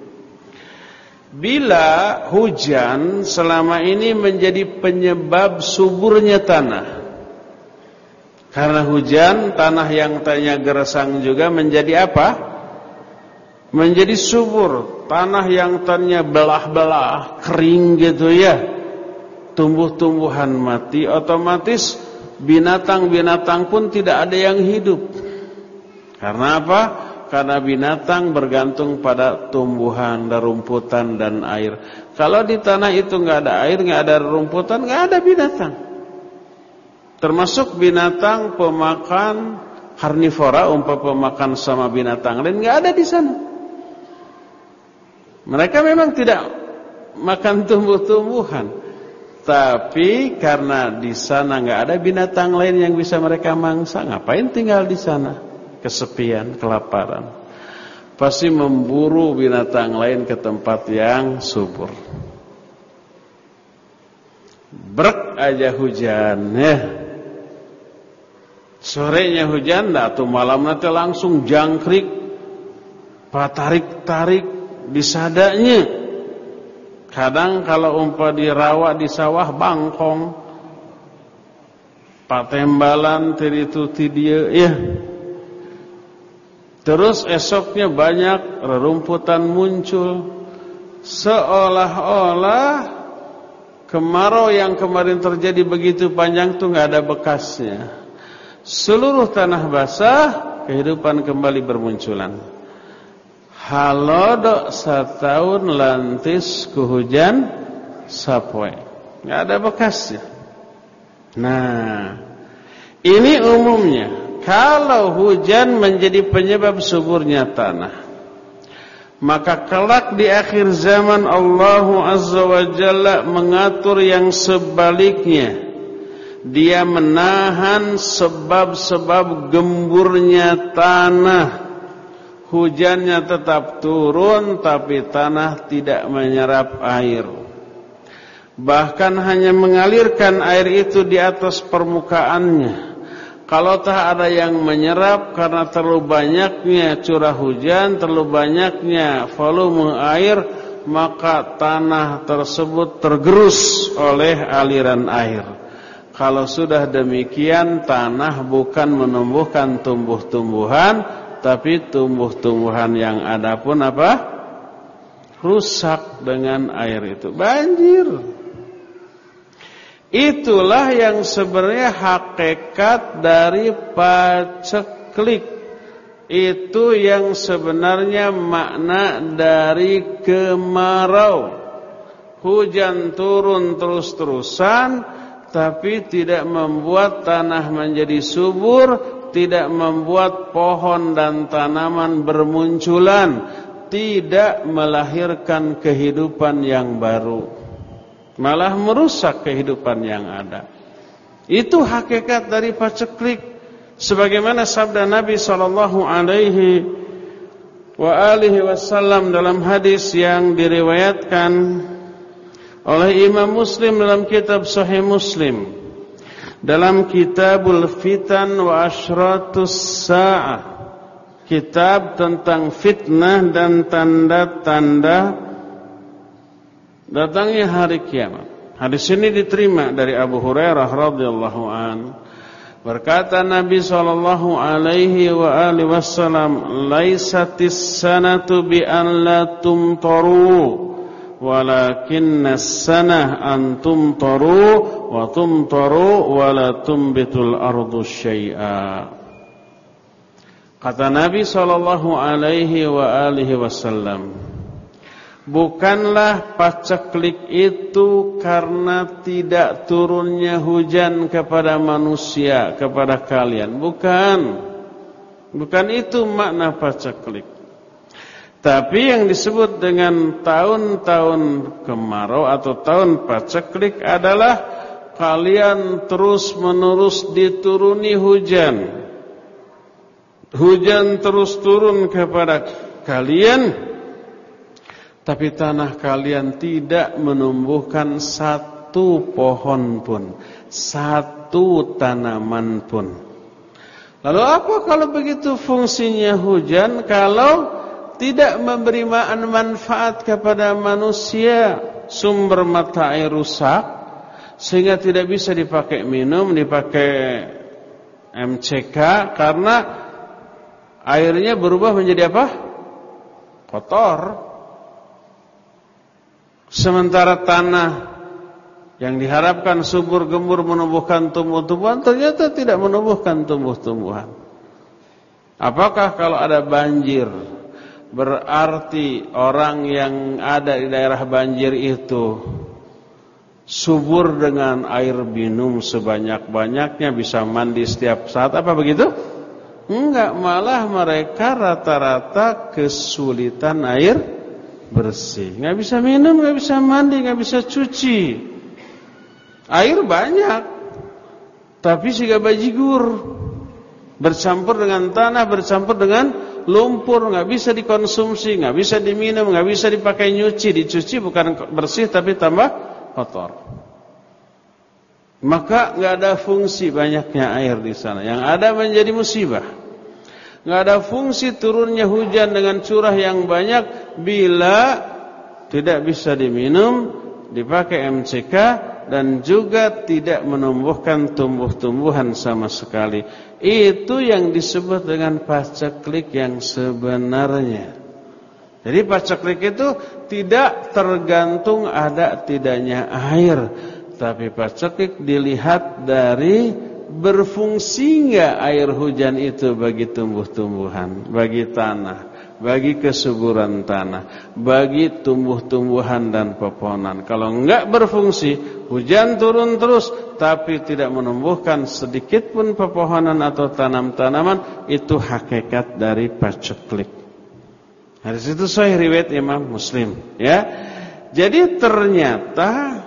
Bila hujan selama ini menjadi penyebab suburnya tanah, karena hujan tanah yang tadinya gersang juga menjadi apa? Menjadi subur. Tanah yang tadinya belah-belah, kering gitu ya, tumbuh-tumbuhan mati, otomatis binatang-binatang pun tidak ada yang hidup. Karena apa? Karena binatang bergantung pada tumbuhan, rumputan dan air. Kalau di tanah itu nggak ada air, nggak ada rumputan, nggak ada binatang. Termasuk binatang pemakan karnivora, umpama pemakan sama binatang lain, nggak ada di sana. Mereka memang tidak makan tumbuh-tumbuhan, tapi karena di sana nggak ada binatang lain yang bisa mereka mangsa, ngapain tinggal di sana? Kesepian, kelaparan. Pasti memburu binatang lain ke tempat yang subur. Brek aja hujan, ya. Sorenya hujan, atau malam nanti langsung jangkrik, patarik-tarik disadanya. Kadang kalau umpah di rawa di sawah bangkong, patembalan tiritu tidieu ya. Terus esoknya banyak rerumputan muncul, seolah-olah kemarau yang kemarin terjadi begitu panjang tuh nggak ada bekasnya. Seluruh tanah basah, kehidupan kembali bermunculan. Halodok setahun lantis ku hujan sapoe, nggak ada bekasnya. Nah, ini umumnya. Kalau hujan menjadi penyebab suburnya tanah, maka kelak di akhir zaman Allah Azza wa Jalla mengatur yang sebaliknya. Dia menahan sebab-sebab gemburnya tanah. Hujannya tetap turun, tapi tanah tidak menyerap air. Bahkan hanya mengalirkan air itu di atas permukaannya. Kalau tak ada yang menyerap karena terlalu banyaknya curah hujan, terlalu banyaknya volume air, maka tanah tersebut tergerus oleh aliran air. Kalau sudah demikian, tanah bukan menumbuhkan tumbuh-tumbuhan, tapi tumbuh-tumbuhan yang ada pun apa? Rusak dengan air itu, banjir. Itulah yang sebenarnya hakikat dari paceklik. Itu yang sebenarnya makna dari kemarau. Hujan turun terus-terusan, tapi tidak membuat tanah menjadi subur, tidak membuat pohon dan tanaman bermunculan, tidak melahirkan kehidupan yang baru, malah merusak kehidupan yang ada. Itu hakikat dari paceklik. Sebagaimana sabda Nabi sallallahu alaihi wa alihi wasallam dalam hadis yang diriwayatkan oleh Imam Muslim dalam kitab Sahih Muslim, dalam Kitabul Fitan wa Asyratus Sa'ah, kitab tentang fitnah dan tanda-tanda datangnya hari kiamat. Hadis ini diterima dari Abu Hurairah radhiyallahu an. Berkata Nabi sallallahu alaihi wa alihi wasallam, "Laisatis sanatu bi an la tumtaru, walakinnas sanah an tumtaru wa tumtaru wa la tumbitul ardu syai'a." Kata Nabi sallallahu alaihi wa alihi wasallam, bukanlah paceklik itu karena tidak turunnya hujan kepada manusia, kepada kalian. Bukan. Bukan itu makna paceklik. Tapi yang disebut dengan tahun-tahun kemarau atau tahun paceklik adalah kalian terus-menerus dituruni hujan. Hujan terus turun kepada kalian, tapi tanah kalian tidak menumbuhkan satu pohon pun, satu tanaman pun. Lalu apa kalau begitu fungsinya hujan kalau tidak memberi manfaat kepada manusia? Sumber mata air rusak sehingga tidak bisa dipakai minum, dipakai M C K karena airnya berubah menjadi apa? Kotor. Sementara tanah yang diharapkan subur gembur menumbuhkan tumbuh-tumbuhan ternyata tidak menumbuhkan tumbuh-tumbuhan. Apakah kalau ada banjir berarti orang yang ada di daerah banjir itu subur dengan air minum sebanyak-banyaknya, bisa mandi setiap saat, apa begitu? Enggak, malah mereka rata-rata kesulitan air bersih. Enggak bisa minum, enggak bisa mandi, enggak bisa cuci. Air banyak, tapi siga bajigur, bercampur dengan tanah, bercampur dengan lumpur, enggak bisa dikonsumsi, enggak bisa diminum, enggak bisa dipakai nyuci. Dicuci bukan bersih tapi tambah kotor. Maka enggak ada fungsi banyaknya air di sana. Yang ada menjadi musibah. Enggak ada fungsi turunnya hujan dengan curah yang banyak bila tidak bisa diminum, dipakai M C K, dan juga tidak menumbuhkan tumbuh-tumbuhan sama sekali. Itu yang disebut dengan paceklik yang sebenarnya. Jadi paceklik itu tidak tergantung ada tidaknya air, tapi paceklik dilihat dari berfungsi enggak air hujan itu bagi tumbuh-tumbuhan, bagi tanah, bagi kesuburan tanah, bagi tumbuh-tumbuhan dan pepohonan. Kalau enggak berfungsi, hujan turun terus tapi tidak menumbuhkan sedikit pun pepohonan atau tanam-tanaman, itu hakikat dari paceklik. Hadis itu sahih riwayat Imam Muslim, ya. Jadi ternyata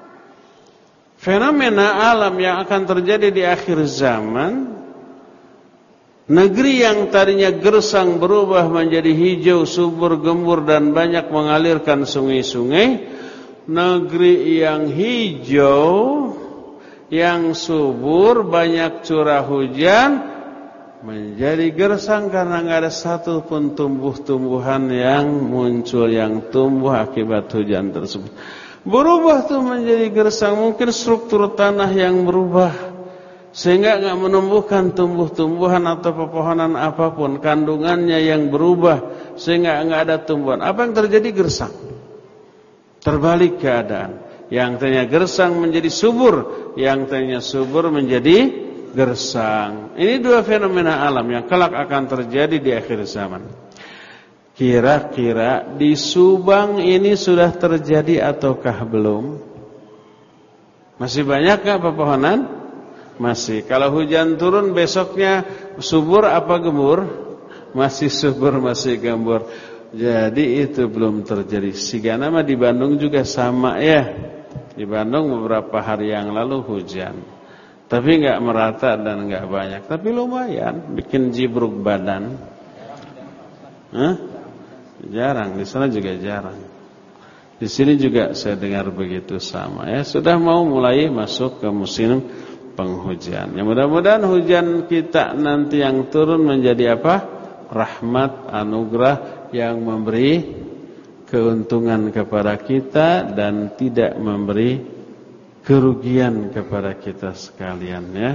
fenomena alam yang akan terjadi di akhir zaman, negeri yang tadinya gersang berubah menjadi hijau, subur, gembur dan banyak mengalirkan sungai-sungai. Negeri yang hijau, yang subur, banyak curah hujan, menjadi gersang karena enggak ada satu pun tumbuh-tumbuhan yang muncul, yang tumbuh akibat hujan tersebut. Berubah tuh menjadi gersang, mungkin struktur tanah yang berubah sehingga enggak menumbuhkan tumbuh-tumbuhan atau pepohonan apapun, kandungannya yang berubah sehingga enggak ada tumbuhan. Apa yang terjadi? Gersang. Terbalik keadaan. Yang tadinya gersang menjadi subur, yang tadinya subur menjadi gersang. Ini dua fenomena alam yang kelak akan terjadi di akhir zaman. Kira-kira di Subang ini sudah terjadi ataukah belum? Masih banyak enggak pepohonan? Masih. Kalau hujan turun besoknya subur apa gembur? Masih subur, masih gembur. Jadi itu belum terjadi. Sigana mah di Bandung juga sama ya. Di Bandung beberapa hari yang lalu hujan, tapi enggak merata dan enggak banyak, tapi lumayan bikin jibruk badan. Hah? Jarang, di sana juga jarang. Di sini juga saya dengar begitu sama ya. Sudah mau mulai masuk ke musim penghujan. Ya mudah-mudahan hujan kita nanti yang turun menjadi apa? Rahmat, anugerah yang memberi keuntungan kepada kita dan tidak memberi kerugian kepada kita sekalian ya.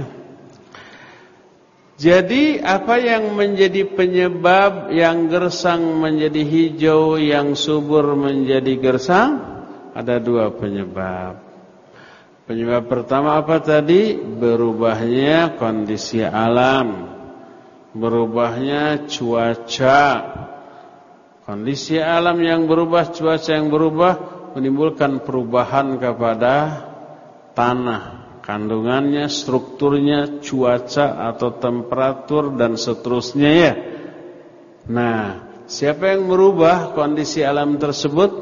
Jadi apa yang menjadi penyebab yang gersang menjadi hijau, yang subur menjadi gersang? Ada dua penyebab. Penyebab pertama apa tadi? Berubahnya kondisi alam, berubahnya cuaca. Kondisi alam yang berubah, cuaca yang berubah menimbulkan perubahan kepada tanah. kandungannya, strukturnya, cuaca atau temperatur dan seterusnya ya. Nah, siapa yang merubah kondisi alam tersebut?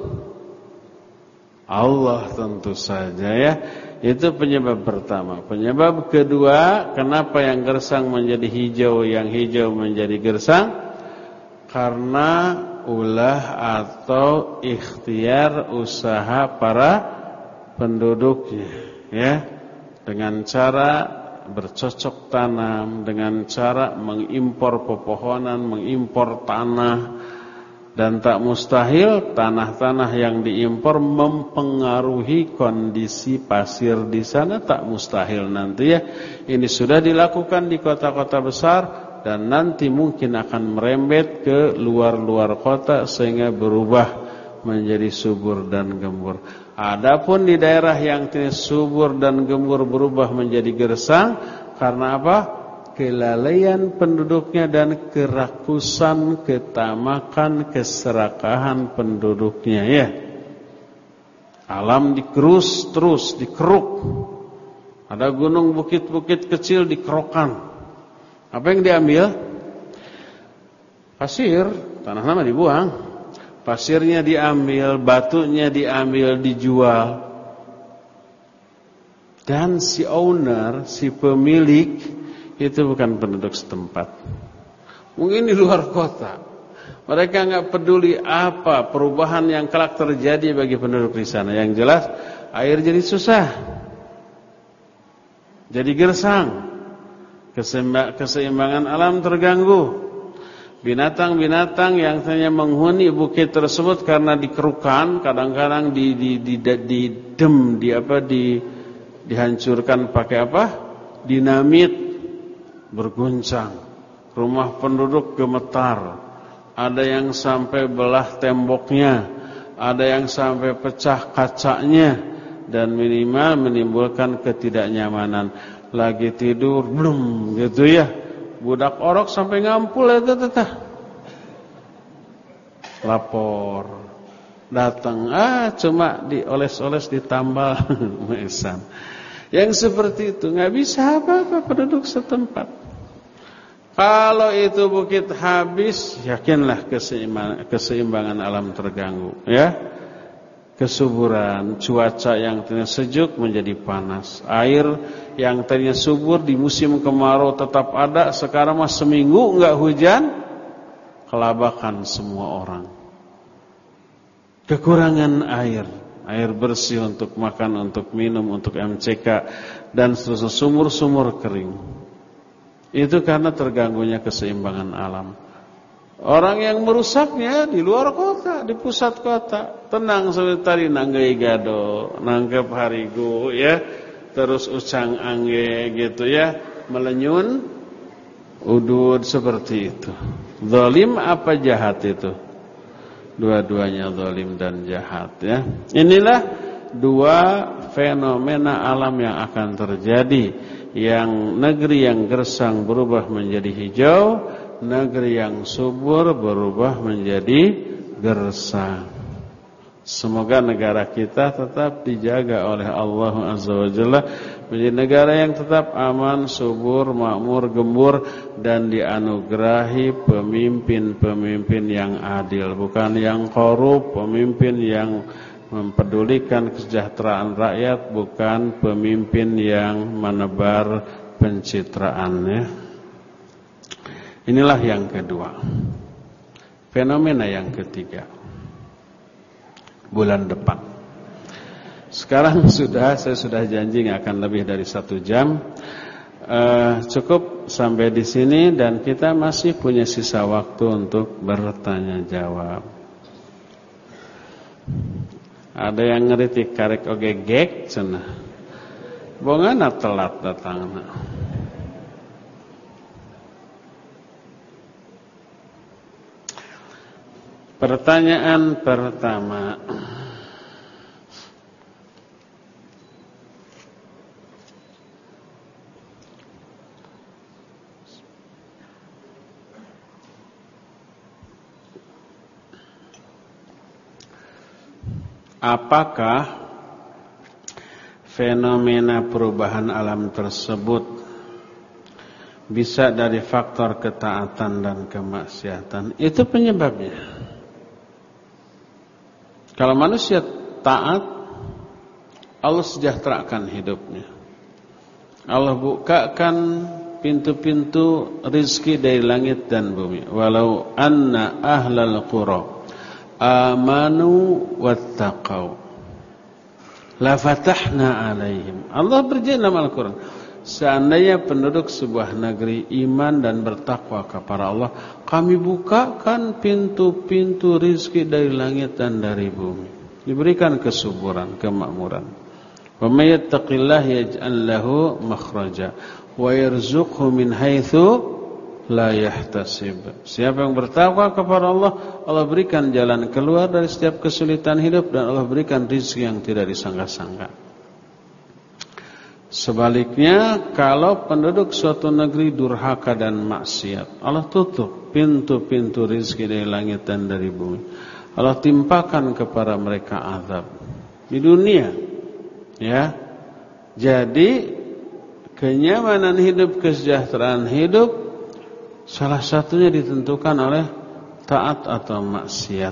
Allah tentu saja ya. Itu penyebab pertama. Penyebab kedua, kenapa yang gersang menjadi hijau, yang hijau menjadi gersang? Karena ulah atau ikhtiar usaha para penduduknya ya. Dengan cara bercocok tanam, dengan cara mengimpor pepohonan, mengimpor tanah. Dan tak mustahil tanah-tanah yang diimpor mempengaruhi kondisi pasir di sana, tak mustahil nanti ya. Ini sudah dilakukan di kota-kota besar dan nanti mungkin akan merembet ke luar-luar kota sehingga berubah menjadi subur dan gembur. Adapun di daerah yang tidak subur dan gembur berubah menjadi gersang karena apa? Kelalaian penduduknya dan kerakusan, ketamakan, keserakahan penduduknya ya. Alam dikerus terus, dikeruk. Ada gunung bukit-bukit kecil dikerokan. Apa yang diambil? Pasir, tanah nama dibuang. Pasirnya diambil, batunya diambil, dijual. Dan si owner, si pemilik itu bukan penduduk setempat. Mungkin di luar kota. Mereka enggak peduli apa perubahan yang kelak terjadi bagi penduduk di sana. Yang jelas air jadi susah, jadi gersang, keseimbangan alam terganggu. Binatang-binatang yang tadinya menghuni bukit tersebut karena dikerukan, kadang-kadang di di di, di, di dem, di apa di dihancurkan pakai apa? Dinamit. Berguncang, rumah penduduk gemetar, ada yang sampai belah temboknya, ada yang sampai pecah kacanya, dan minimal menimbulkan ketidaknyamanan. Lagi tidur, belum gitu ya, budak orok sampai ngampul itu teteh. Lapor, datang, ah cuma dioles-oles ditambal mesan. Yang seperti itu nggak bisa apa-apa penduduk setempat. Kalau itu bukit habis, yakinlah keseimbangan, keseimbangan alam terganggu, ya. Kesuburan, cuaca yang tadinya sejuk menjadi panas. Air yang tadinya subur di musim kemarau tetap ada, sekarang mah seminggu nggak hujan, kelabakan semua orang. Kekurangan air. Air bersih untuk makan, untuk minum, untuk M C K dan seterusnya, sumur-sumur kering. Itu karena terganggunya keseimbangan alam. Orang yang merusaknya di luar kota, di pusat kota. Tenang seperti tadi nanggai gado, nangkep harigu ya, terus ucang angge gitu ya, melenyun udud seperti itu. Zalim apa jahat itu? Dua-duanya zalim dan jahat ya. Inilah dua fenomena alam yang akan terjadi. Yang negeri yang gersang berubah menjadi hijau, negeri yang subur berubah menjadi gersang. Semoga negara kita tetap dijaga oleh Allah Azza wa Jalla, menjadi negara yang tetap aman, subur, makmur, gembur, dan dianugerahi pemimpin-pemimpin yang adil, bukan yang korup, pemimpin yang mempedulikan kesejahteraan rakyat, bukan pemimpin yang menebar pencitraannya. Inilah yang kedua. Fenomena yang ketiga. Bulan depan. Sekarang sudah, saya sudah janji nggak akan lebih dari satu jam. Uh, cukup sampai di sini dan kita masih punya sisa waktu untuk bertanya jawab. Ada yang ngeritik karek oge gek cenah. Bongana telat datangna. Pertanyaan pertama. Apakah fenomena perubahan alam tersebut bisa dari faktor ketaatan dan kemaksiatan. Itu penyebabnya. Kalau manusia taat, Allah sejahterakan hidupnya. Allah bukakan pintu-pintu rizki dari langit dan bumi. Walau anna ahlal qura amanu wattaqau la fatahna alaihim. Allah berjanji dalam Al-Quran, seandainya penduduk sebuah negeri iman dan bertakwa kepada Allah, kami bukakan pintu-pintu rizki dari langit dan dari bumi. Diberikan kesuburan, kemakmuran. Wa may yattaqillaha yaj'al lahu makhraja wa yarzuqhu min haitsu la yahtasib. Siapa yang bertakwa kepada Allah, Allah berikan jalan keluar dari setiap kesulitan hidup dan Allah berikan rezeki yang tidak disangka-sangka. Sebaliknya, kalau penduduk suatu negeri durhaka dan maksiat, Allah tutup pintu-pintu rezeki dari langit dan dari bumi. Allah timpakan kepada mereka azab di dunia. Ya. Jadi kenyamanan hidup, kesejahteraan hidup salah satunya ditentukan oleh taat atau maksiat.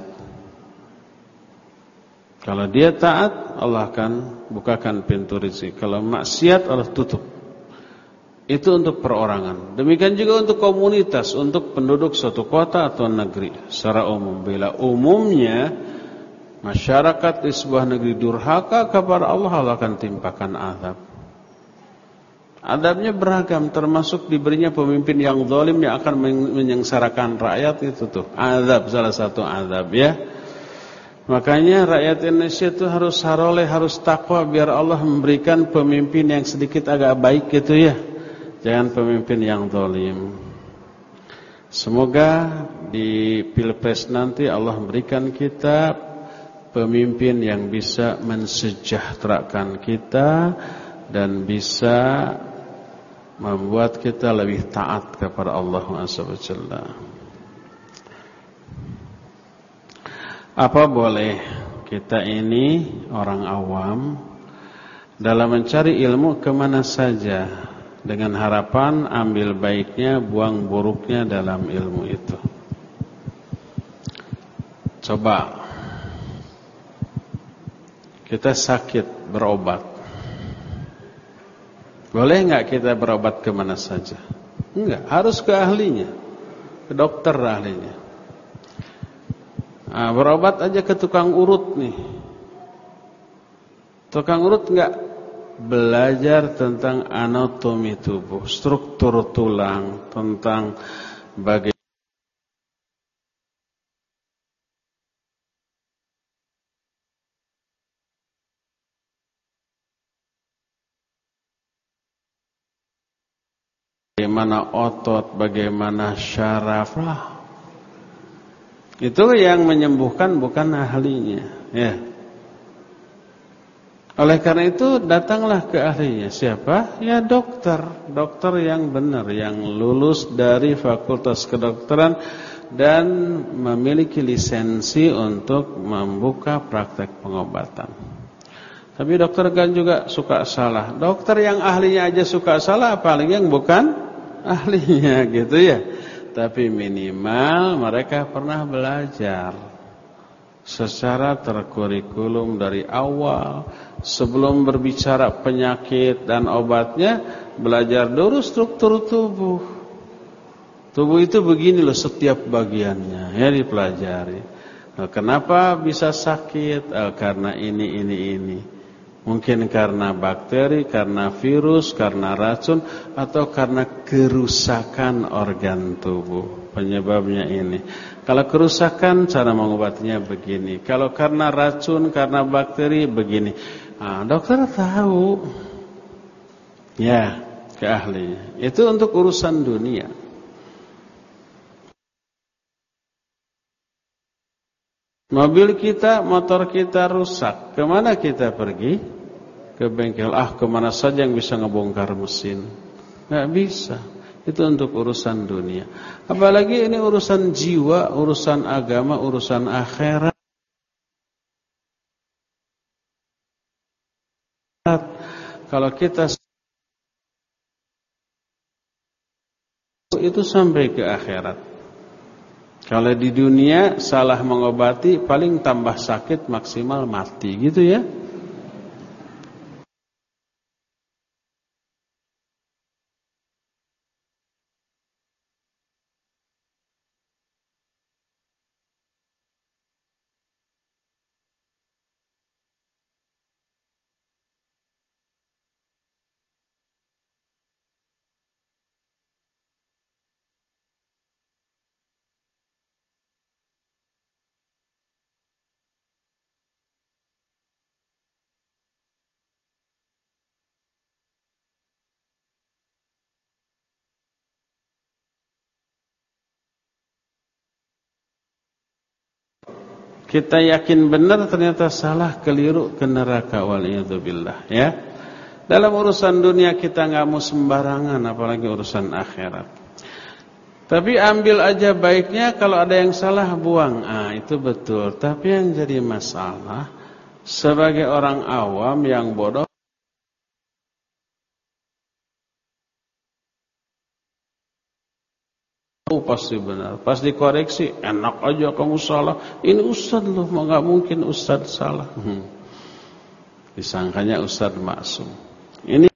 Kalau dia taat, Allah akan bukakan pintu rezeki. Kalau maksiat, Allah tutup. Itu untuk perorangan. Demikian juga untuk komunitas, untuk penduduk suatu kota atau negeri secara umum. Bila umumnya masyarakat di sebuah negeri durhaka kepada Allah, Allah akan timpakan azab. Adabnya beragam, termasuk diberinya pemimpin yang zalim yang akan menyengsarakan rakyat. Itu tuh azab, salah satu azab, ya. Makanya rakyat Indonesia itu harus haroleh, harus takwa, biar Allah memberikan pemimpin yang sedikit agak baik gitu, ya. Jangan pemimpin yang zalim. Semoga di Pilpres nanti Allah memberikan kita pemimpin yang bisa mensejahterakan kita dan bisa membuat kita lebih taat kepada Allah Subhanahu wa taala. Apa boleh kita ini orang awam dalam mencari ilmu kemana saja dengan harapan ambil baiknya, buang buruknya dalam ilmu itu? Coba kita sakit, berobat. Boleh enggak kita berobat kemana saja? Enggak, harus ke ahlinya, ke dokter ahlinya. Nah, berobat aja ke tukang urut nih. Tukang urut enggak belajar tentang anatomi tubuh, struktur tulang, tentang bagaimana bagaimana otot, bagaimana syaraf lah. Itu yang menyembuhkan, bukan ahlinya, ya. Oleh karena itu datanglah ke ahlinya. Siapa? Ya dokter, dokter yang benar, yang lulus dari fakultas kedokteran dan memiliki lisensi untuk membuka praktek pengobatan. Tapi dokter kan juga suka salah. Dokter yang ahlinya aja suka salah, apalagi yang bukan ahlinya, gitu ya. Tapi minimal mereka pernah belajar secara terkurikulum dari awal. Sebelum berbicara penyakit dan obatnya, belajar dulu struktur tubuh. Tubuh itu begini loh setiap bagiannya, ya dipelajari. Nah, kenapa bisa sakit? Eh, karena ini, ini, ini. Mungkin karena bakteri, karena virus, karena racun, atau karena kerusakan organ tubuh. Penyebabnya ini. Kalau kerusakan, cara mengobatinya begini. Kalau karena racun, karena bakteri, begini. Nah, dokter tahu. Ya, ke ahlinya. Itu untuk urusan dunia. Mobil kita, motor kita rusak. Kemana kita pergi? Ke bengkel. Ah, kemana saja yang bisa ngebongkar mesin? Nggak bisa. Itu untuk urusan dunia. Apalagi ini urusan jiwa, urusan agama, urusan akhirat. Kalau kita itu sampai ke akhirat. Kalau di dunia salah mengobati paling tambah sakit, maksimal mati gitu ya. Kita yakin benar, ternyata salah, keliru, ke neraka, waliyadzubillah ya. Dalam urusan dunia kita nggak mau sembarangan, apalagi urusan akhirat. Tapi ambil aja baiknya, kalau ada yang salah buang. Ah, itu betul. Tapi yang jadi masalah sebagai orang awam yang bodoh, oh pasti benar, pas dikoreksi enak aja kamu salah. Ini ustaz loh, nggak mungkin ustaz salah. Hmm. Disangkanya ustaz maksum. Ini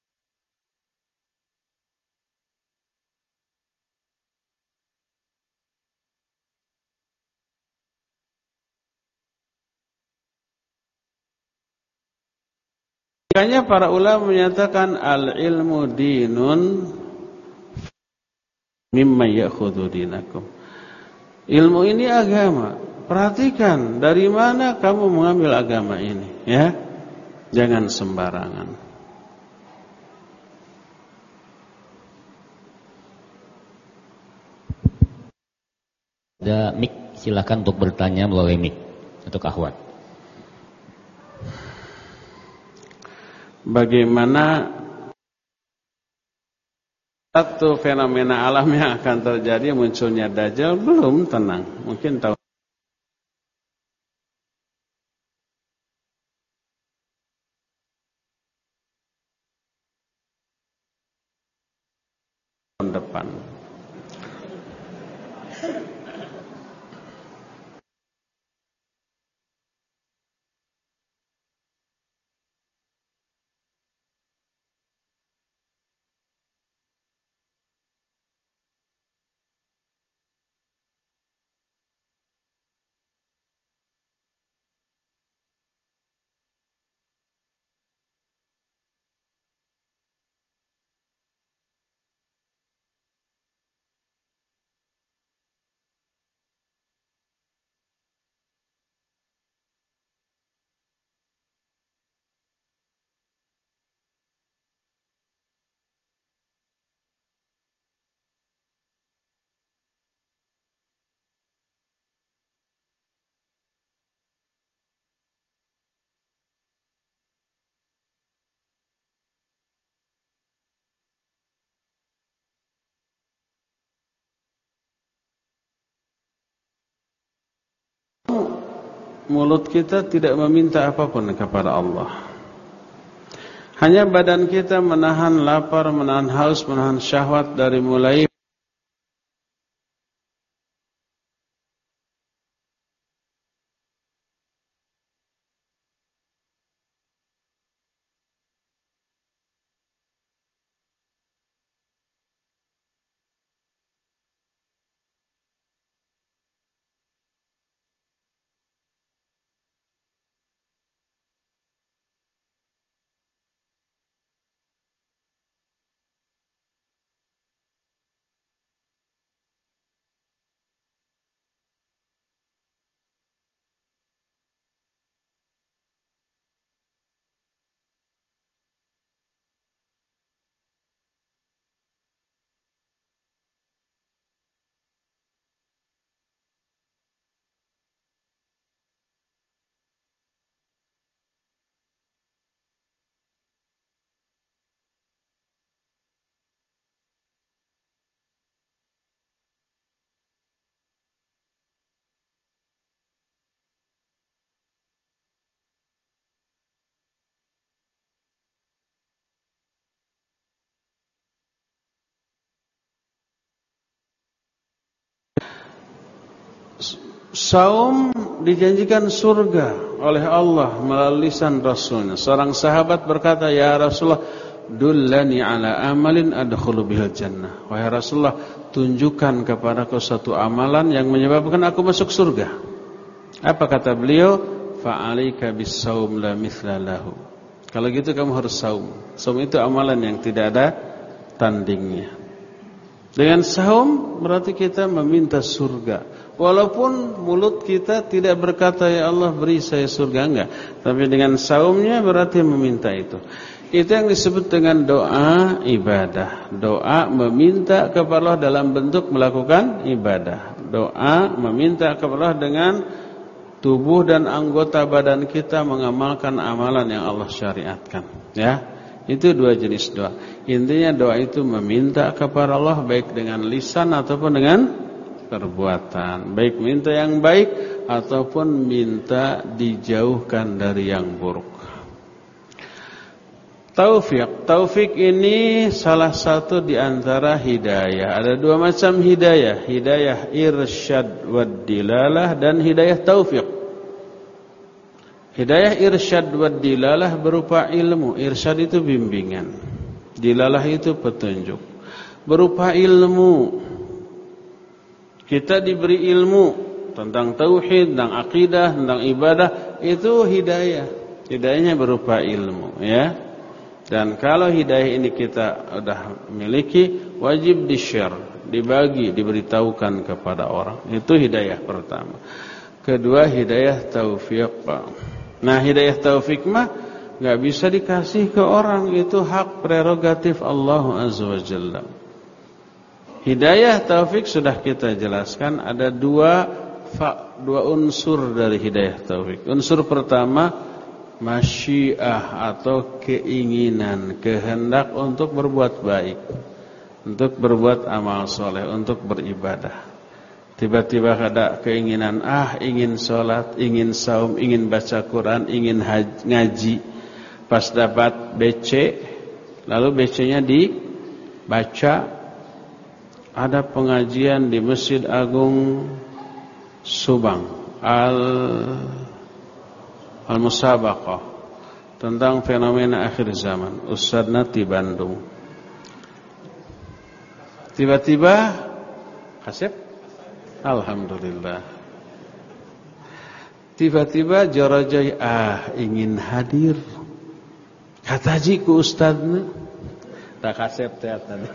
makanya para ulama menyatakan al ilmu dinun mimma ya'khudhu dinakum. Ilmu ini agama. Perhatikan dari mana kamu mengambil agama ini, ya. Jangan sembarangan. Ada mic, silakan untuk bertanya melalui mic untuk akhwat. Bagaimana satu fenomena alam yang akan terjadi, munculnya Dajjal, belum tenang. Mungkin tahun depan. Mulut kita tidak meminta apapun kepada Allah. Hanya badan kita menahan lapar, menahan haus, menahan syahwat dari mulai saum dijanjikan surga oleh Allah melalui lisan Rasulnya. Seorang sahabat berkata, "Ya Rasulullah, dullani ala amalin adkhulu bihil jannah." Wahai Rasulullah, tunjukkan kepadaku suatu amalan yang menyebabkan aku masuk surga. Apa kata beliau? Fa'alika bis-saum la mithla lahu. Kalau gitu kamu harus saum. Saum itu amalan yang tidak ada tandingnya. Dengan saum berarti kita meminta surga. Walaupun mulut kita tidak berkata, "Ya Allah, beri saya surga," enggak. Tapi dengan saumnya berarti meminta itu. Itu yang disebut dengan doa ibadah. Doa meminta kepada Allah dalam bentuk melakukan ibadah. Doa meminta kepada Allah dengan tubuh dan anggota badan kita mengamalkan amalan yang Allah syariatkan. Ya, itu dua jenis doa. Intinya doa itu meminta kepada Allah baik dengan lisan ataupun dengan perbuatan. Baik minta yang baik ataupun minta dijauhkan dari yang buruk. Taufik, taufik ini salah satu di antara hidayah. Ada dua macam hidayah, hidayah irsyad wad dilalah dan hidayah taufik. Hidayah irsyad wad dilalah berupa ilmu. Irsyad itu bimbingan, dilalah itu petunjuk. Berupa ilmu, kita diberi ilmu tentang tauhid, tentang akidah, tentang ibadah, itu hidayah. Hidayahnya berupa ilmu, ya. Dan kalau hidayah ini kita sudah miliki, wajib di-share, dibagi, diberitahukan kepada orang. Itu hidayah pertama. Kedua, hidayah taufik. Nah, hidayah taufik mah enggak bisa dikasih ke orang, itu hak prerogatif Allah Azza wa Jalla. Hidayah taufik sudah kita jelaskan, ada dua fa, dua unsur dari hidayah taufik. Unsur pertama, masyiah atau keinginan, kehendak untuk berbuat baik, untuk berbuat amal soleh, untuk beribadah. Tiba-tiba ada keinginan, ah ingin sholat, ingin saum, ingin baca Quran, ingin haji, ngaji. Pas dapat B C, lalu B C-nya dibaca, ada pengajian di Masjid Agung Subang, Al Al-Musabaqah, tentang fenomena akhir zaman, Ustaz Nati Bandung. Tiba-tiba kasep, alhamdulillah. Tiba-tiba jorojai, ah ingin hadir. Kata ji ku ustadna, tak kasep teh tadi.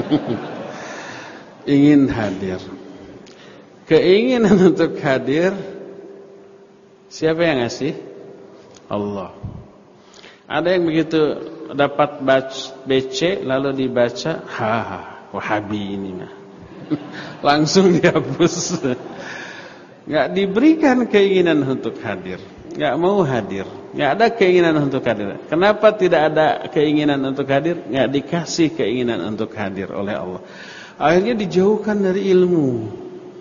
Ingin hadir. Keinginan untuk hadir, siapa yang ngasih? Allah. Ada yang begitu dapat B C lalu dibaca, ha, Wahabi ini mah. Langsung dihapus. Enggak diberikan keinginan untuk hadir, enggak mau hadir, enggak ada keinginan untuk hadir. Kenapa tidak ada keinginan untuk hadir? Enggak dikasih keinginan untuk hadir oleh Allah. Akhirnya dijauhkan dari ilmu.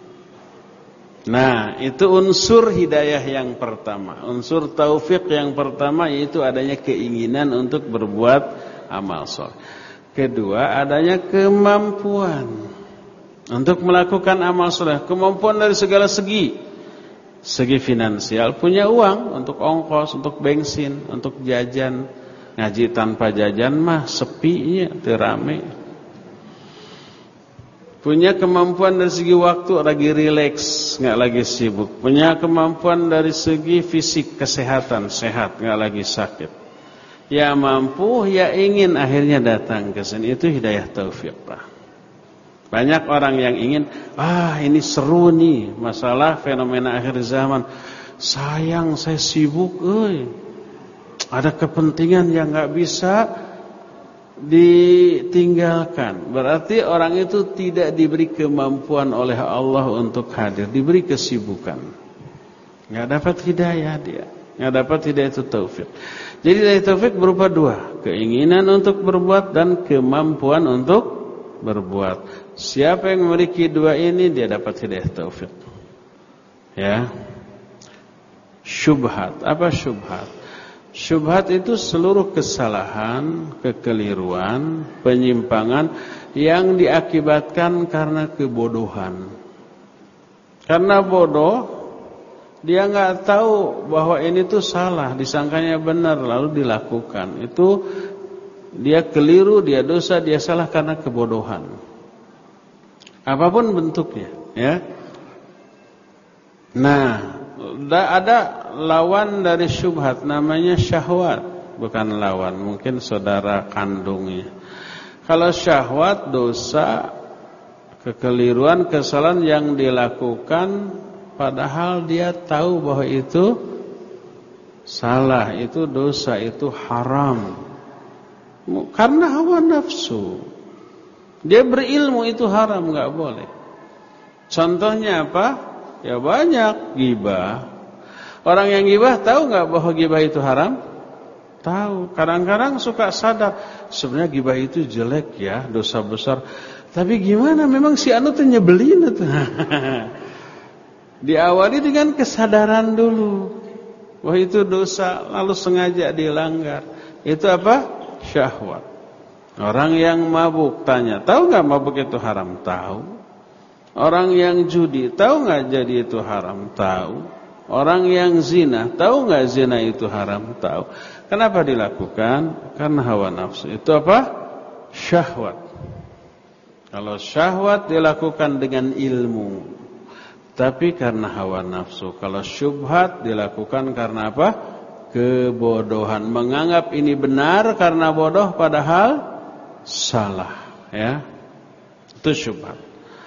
Nah, itu unsur hidayah yang pertama. Unsur taufik yang pertama yaitu adanya keinginan untuk berbuat amal soleh. Kedua, adanya kemampuan untuk melakukan amal soleh. Kemampuan dari segala segi. Segi finansial, punya uang untuk ongkos, untuk bensin, untuk jajan. Ngaji tanpa jajan mah sepinya, terame. Punya kemampuan dari segi waktu, lagi rileks, nggak lagi sibuk. Punya kemampuan dari segi fisik, kesehatan, sehat, nggak lagi sakit. Ya mampu, ya ingin akhirnya datang ke sini. Itu hidayah taufik, Pak. Banyak orang yang ingin, ah ini seru nih, masalah fenomena akhir zaman. Sayang saya sibuk, eh. Ada kepentingan yang nggak bisa ditinggalkan. Berarti orang itu tidak diberi kemampuan oleh Allah untuk hadir, diberi kesibukan. Enggak dapat hidayah dia, enggak dapat hidayah itu taufik. Jadi hidayah taufik berupa dua, keinginan untuk berbuat dan kemampuan untuk berbuat. Siapa yang memiliki dua ini dia dapat hidayah taufik. Ya. Syubhat, apa syubhat? Syubhat itu seluruh kesalahan, kekeliruan, penyimpangan yang diakibatkan karena kebodohan. Karena bodoh, Dia nggak tahu bahwa ini tuh salah, disangkanya benar lalu dilakukan. Itu dia keliru, dia dosa, dia salah karena kebodohan. Apapun bentuknya, ya. Nah, ada lawan dari syubhat namanya syahwat, bukan lawan, mungkin saudara kandungnya. Kalau syahwat dosa, kekeliruan, kesalahan yang dilakukan padahal dia tahu bahwa itu salah, itu dosa, itu haram. Karena hawa nafsu. Dia berilmu itu haram, enggak boleh. Contohnya apa? Ya banyak, ghibah. Orang yang ghibah tahu enggak bahwa ghibah itu haram? Tahu. Kadang-kadang suka sadar, sebenarnya ghibah itu jelek ya, dosa besar. Tapi gimana? Memang si anu tuh nyebelin itu. Diawali dengan kesadaran dulu bahwa itu dosa, lalu sengaja dilanggar. Itu apa? Syahwat. Orang yang mabuk tanya, tahu nggak mabuk itu haram? Tahu. Orang yang judi, tahu nggak jadi itu haram? Tahu. Orang yang zina, tahu nggak zina itu haram? Tahu. Kenapa dilakukan? Karena hawa nafsu. Itu apa? Syahwat. Kalau syahwat dilakukan dengan ilmu, tapi karena hawa nafsu. Kalau syubhat dilakukan karena apa? Kebodohan. Menganggap ini benar karena bodoh padahal salah, ya. Itu syubhat.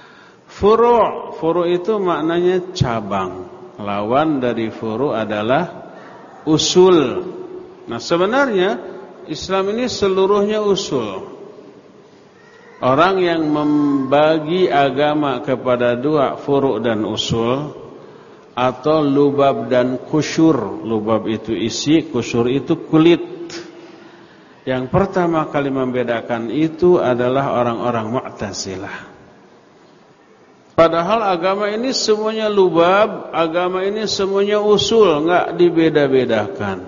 Furu', furu' itu maknanya cabang. Lawan dari furu' adalah usul. Nah, sebenarnya Islam ini seluruhnya usul. Orang yang membagi agama kepada dua, furu' dan usul, atau lubab dan kusyur. Lubab itu isi, kusyur itu kulit. Yang pertama kali membedakan itu adalah orang-orang Mu'tazilah. Padahal agama ini semuanya lubab, agama ini semuanya usul, enggak dibeda-bedakan.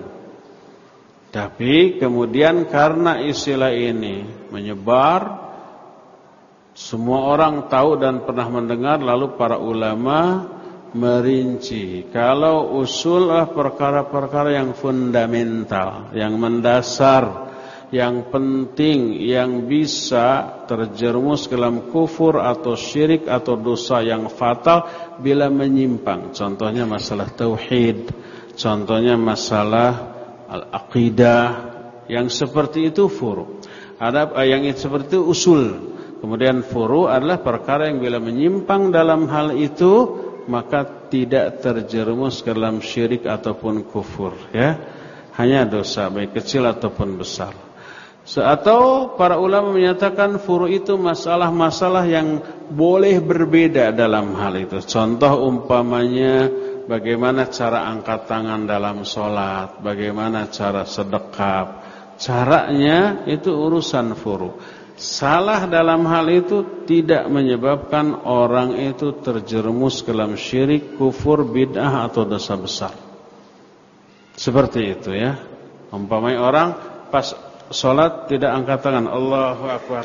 Tapi kemudian karena istilah ini menyebar, semua orang tahu dan pernah mendengar, lalu para ulama merinci. Kalau usul adalah perkara-perkara yang fundamental, yang mendasar, yang penting, yang bisa terjerumus ke dalam kufur atau syirik atau dosa yang fatal bila menyimpang. Contohnya masalah tauhid, contohnya masalah al-aqidah. Yang seperti itu furu'. Ada yang seperti itu usul. Kemudian furu' adalah perkara yang bila menyimpang dalam hal itu maka tidak terjerumus ke dalam syirik ataupun kufur, ya. Hanya dosa baik kecil ataupun besar. Atau para ulama menyatakan furu' itu masalah-masalah yang boleh berbeda dalam hal itu. Contoh umpamanya bagaimana cara angkat tangan dalam sholat, bagaimana cara sedekap. Caranya itu urusan furu'. Salah dalam hal itu tidak menyebabkan orang itu terjerumus ke dalam syirik, kufur, bid'ah atau dosa besar. Seperti itu, ya. Umpamanya orang pas sholat tidak angkat tangan, Allahu Akbar.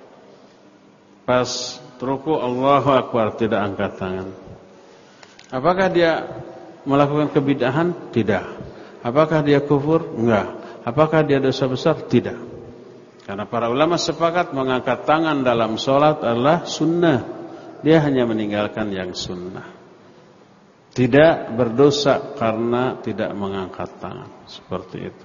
Pas ruku, Allahu Akbar, tidak angkat tangan. Apakah dia melakukan kebid'ahan? Tidak. Apakah dia kufur? Enggak. Apakah dia dosa besar? Tidak. Karena para ulama sepakat mengangkat tangan dalam sholat adalah sunnah. Dia hanya meninggalkan yang sunnah. Tidak berdosa karena tidak mengangkat tangan. Seperti itu.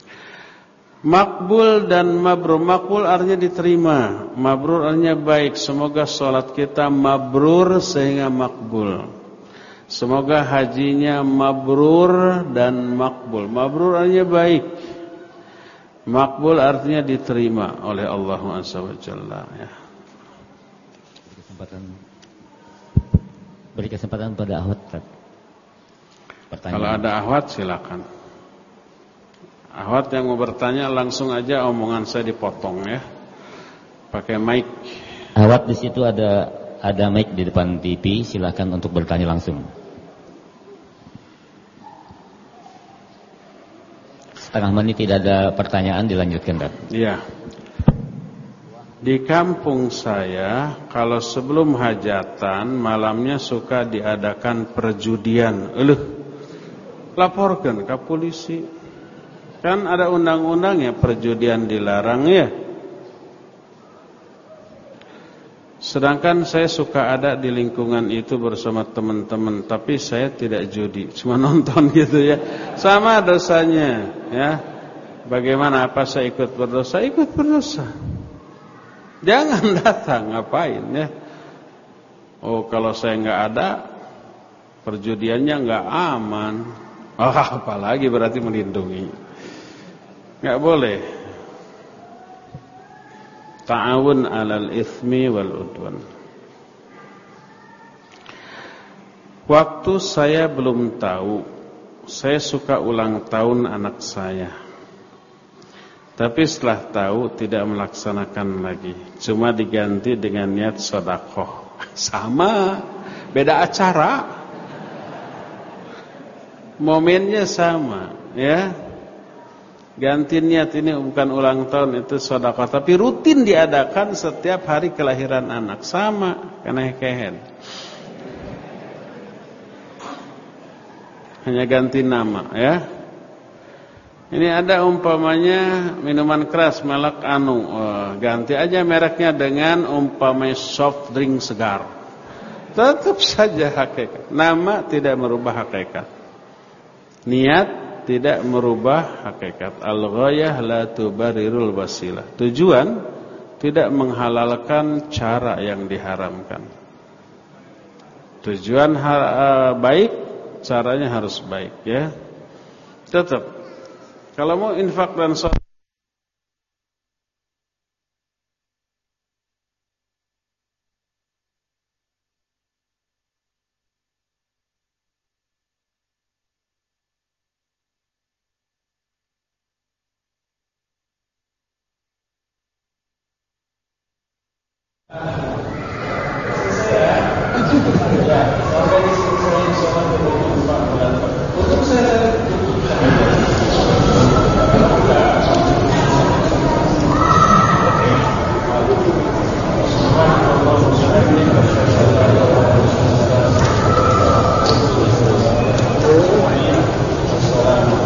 Makbul dan mabrur. Makbul artinya diterima, mabrur artinya baik. Semoga sholat kita mabrur sehingga makbul. Semoga hajinya mabrur dan makbul. Mabrur artinya baik, makbul artinya diterima oleh Allah Azza wa Jalla, ya. Kesempatan, beri kesempatan pada ahwat. Kalau ada ahwat silakan. Ahwat yang mau bertanya langsung aja, omongan saya dipotong, ya. Pakai mic. Ahwat di situ ada ada mic di depan T V, silakan untuk bertanya langsung. Setengah menit tidak ada pertanyaan, dilanjutkan, Dad. Iya. Di kampung saya kalau sebelum hajatan malamnya suka diadakan perjudian. Eluh. laporkan ke polisi. Kan ada undang-undangnya, perjudian dilarang ya. Sedangkan saya suka ada di lingkungan itu bersama teman-teman, tapi saya tidak judi, cuma nonton gitu ya. Sama dosanya ya. Bagaimana, apa saya ikut berdosa? Ikut berdosa. Jangan datang, ngapain ya? Oh, kalau saya nggak ada, perjudiannya nggak aman. Oh, apalagi berarti melindungi. Nggak boleh. Ta'awun 'alal itsmi wal 'udwan. Waktu saya belum tahu, saya suka ulang tahun anak saya. Tapi setelah tahu tidak melaksanakan lagi, cuma diganti dengan niat sedekah. Sama, beda acara. Momennya sama, ya. Ganti niat, ini bukan ulang tahun, itu sedekah, tapi rutin diadakan setiap hari kelahiran anak. Sama, keneh kehen. Hanya ganti nama ya. Ini ada umpamanya minuman keras merek anu, oh, ganti aja mereknya dengan umpamanya soft drink segar. Tetap saja hakikat. Nama tidak merubah hakikat. Niat tidak merubah hakikat. Al-ghayah la tubarirul wasilah. Tujuan tidak menghalalkan cara yang diharamkan. Tujuan uh, baik, caranya harus baik ya. Tetap kalau mau infak dan sedekah,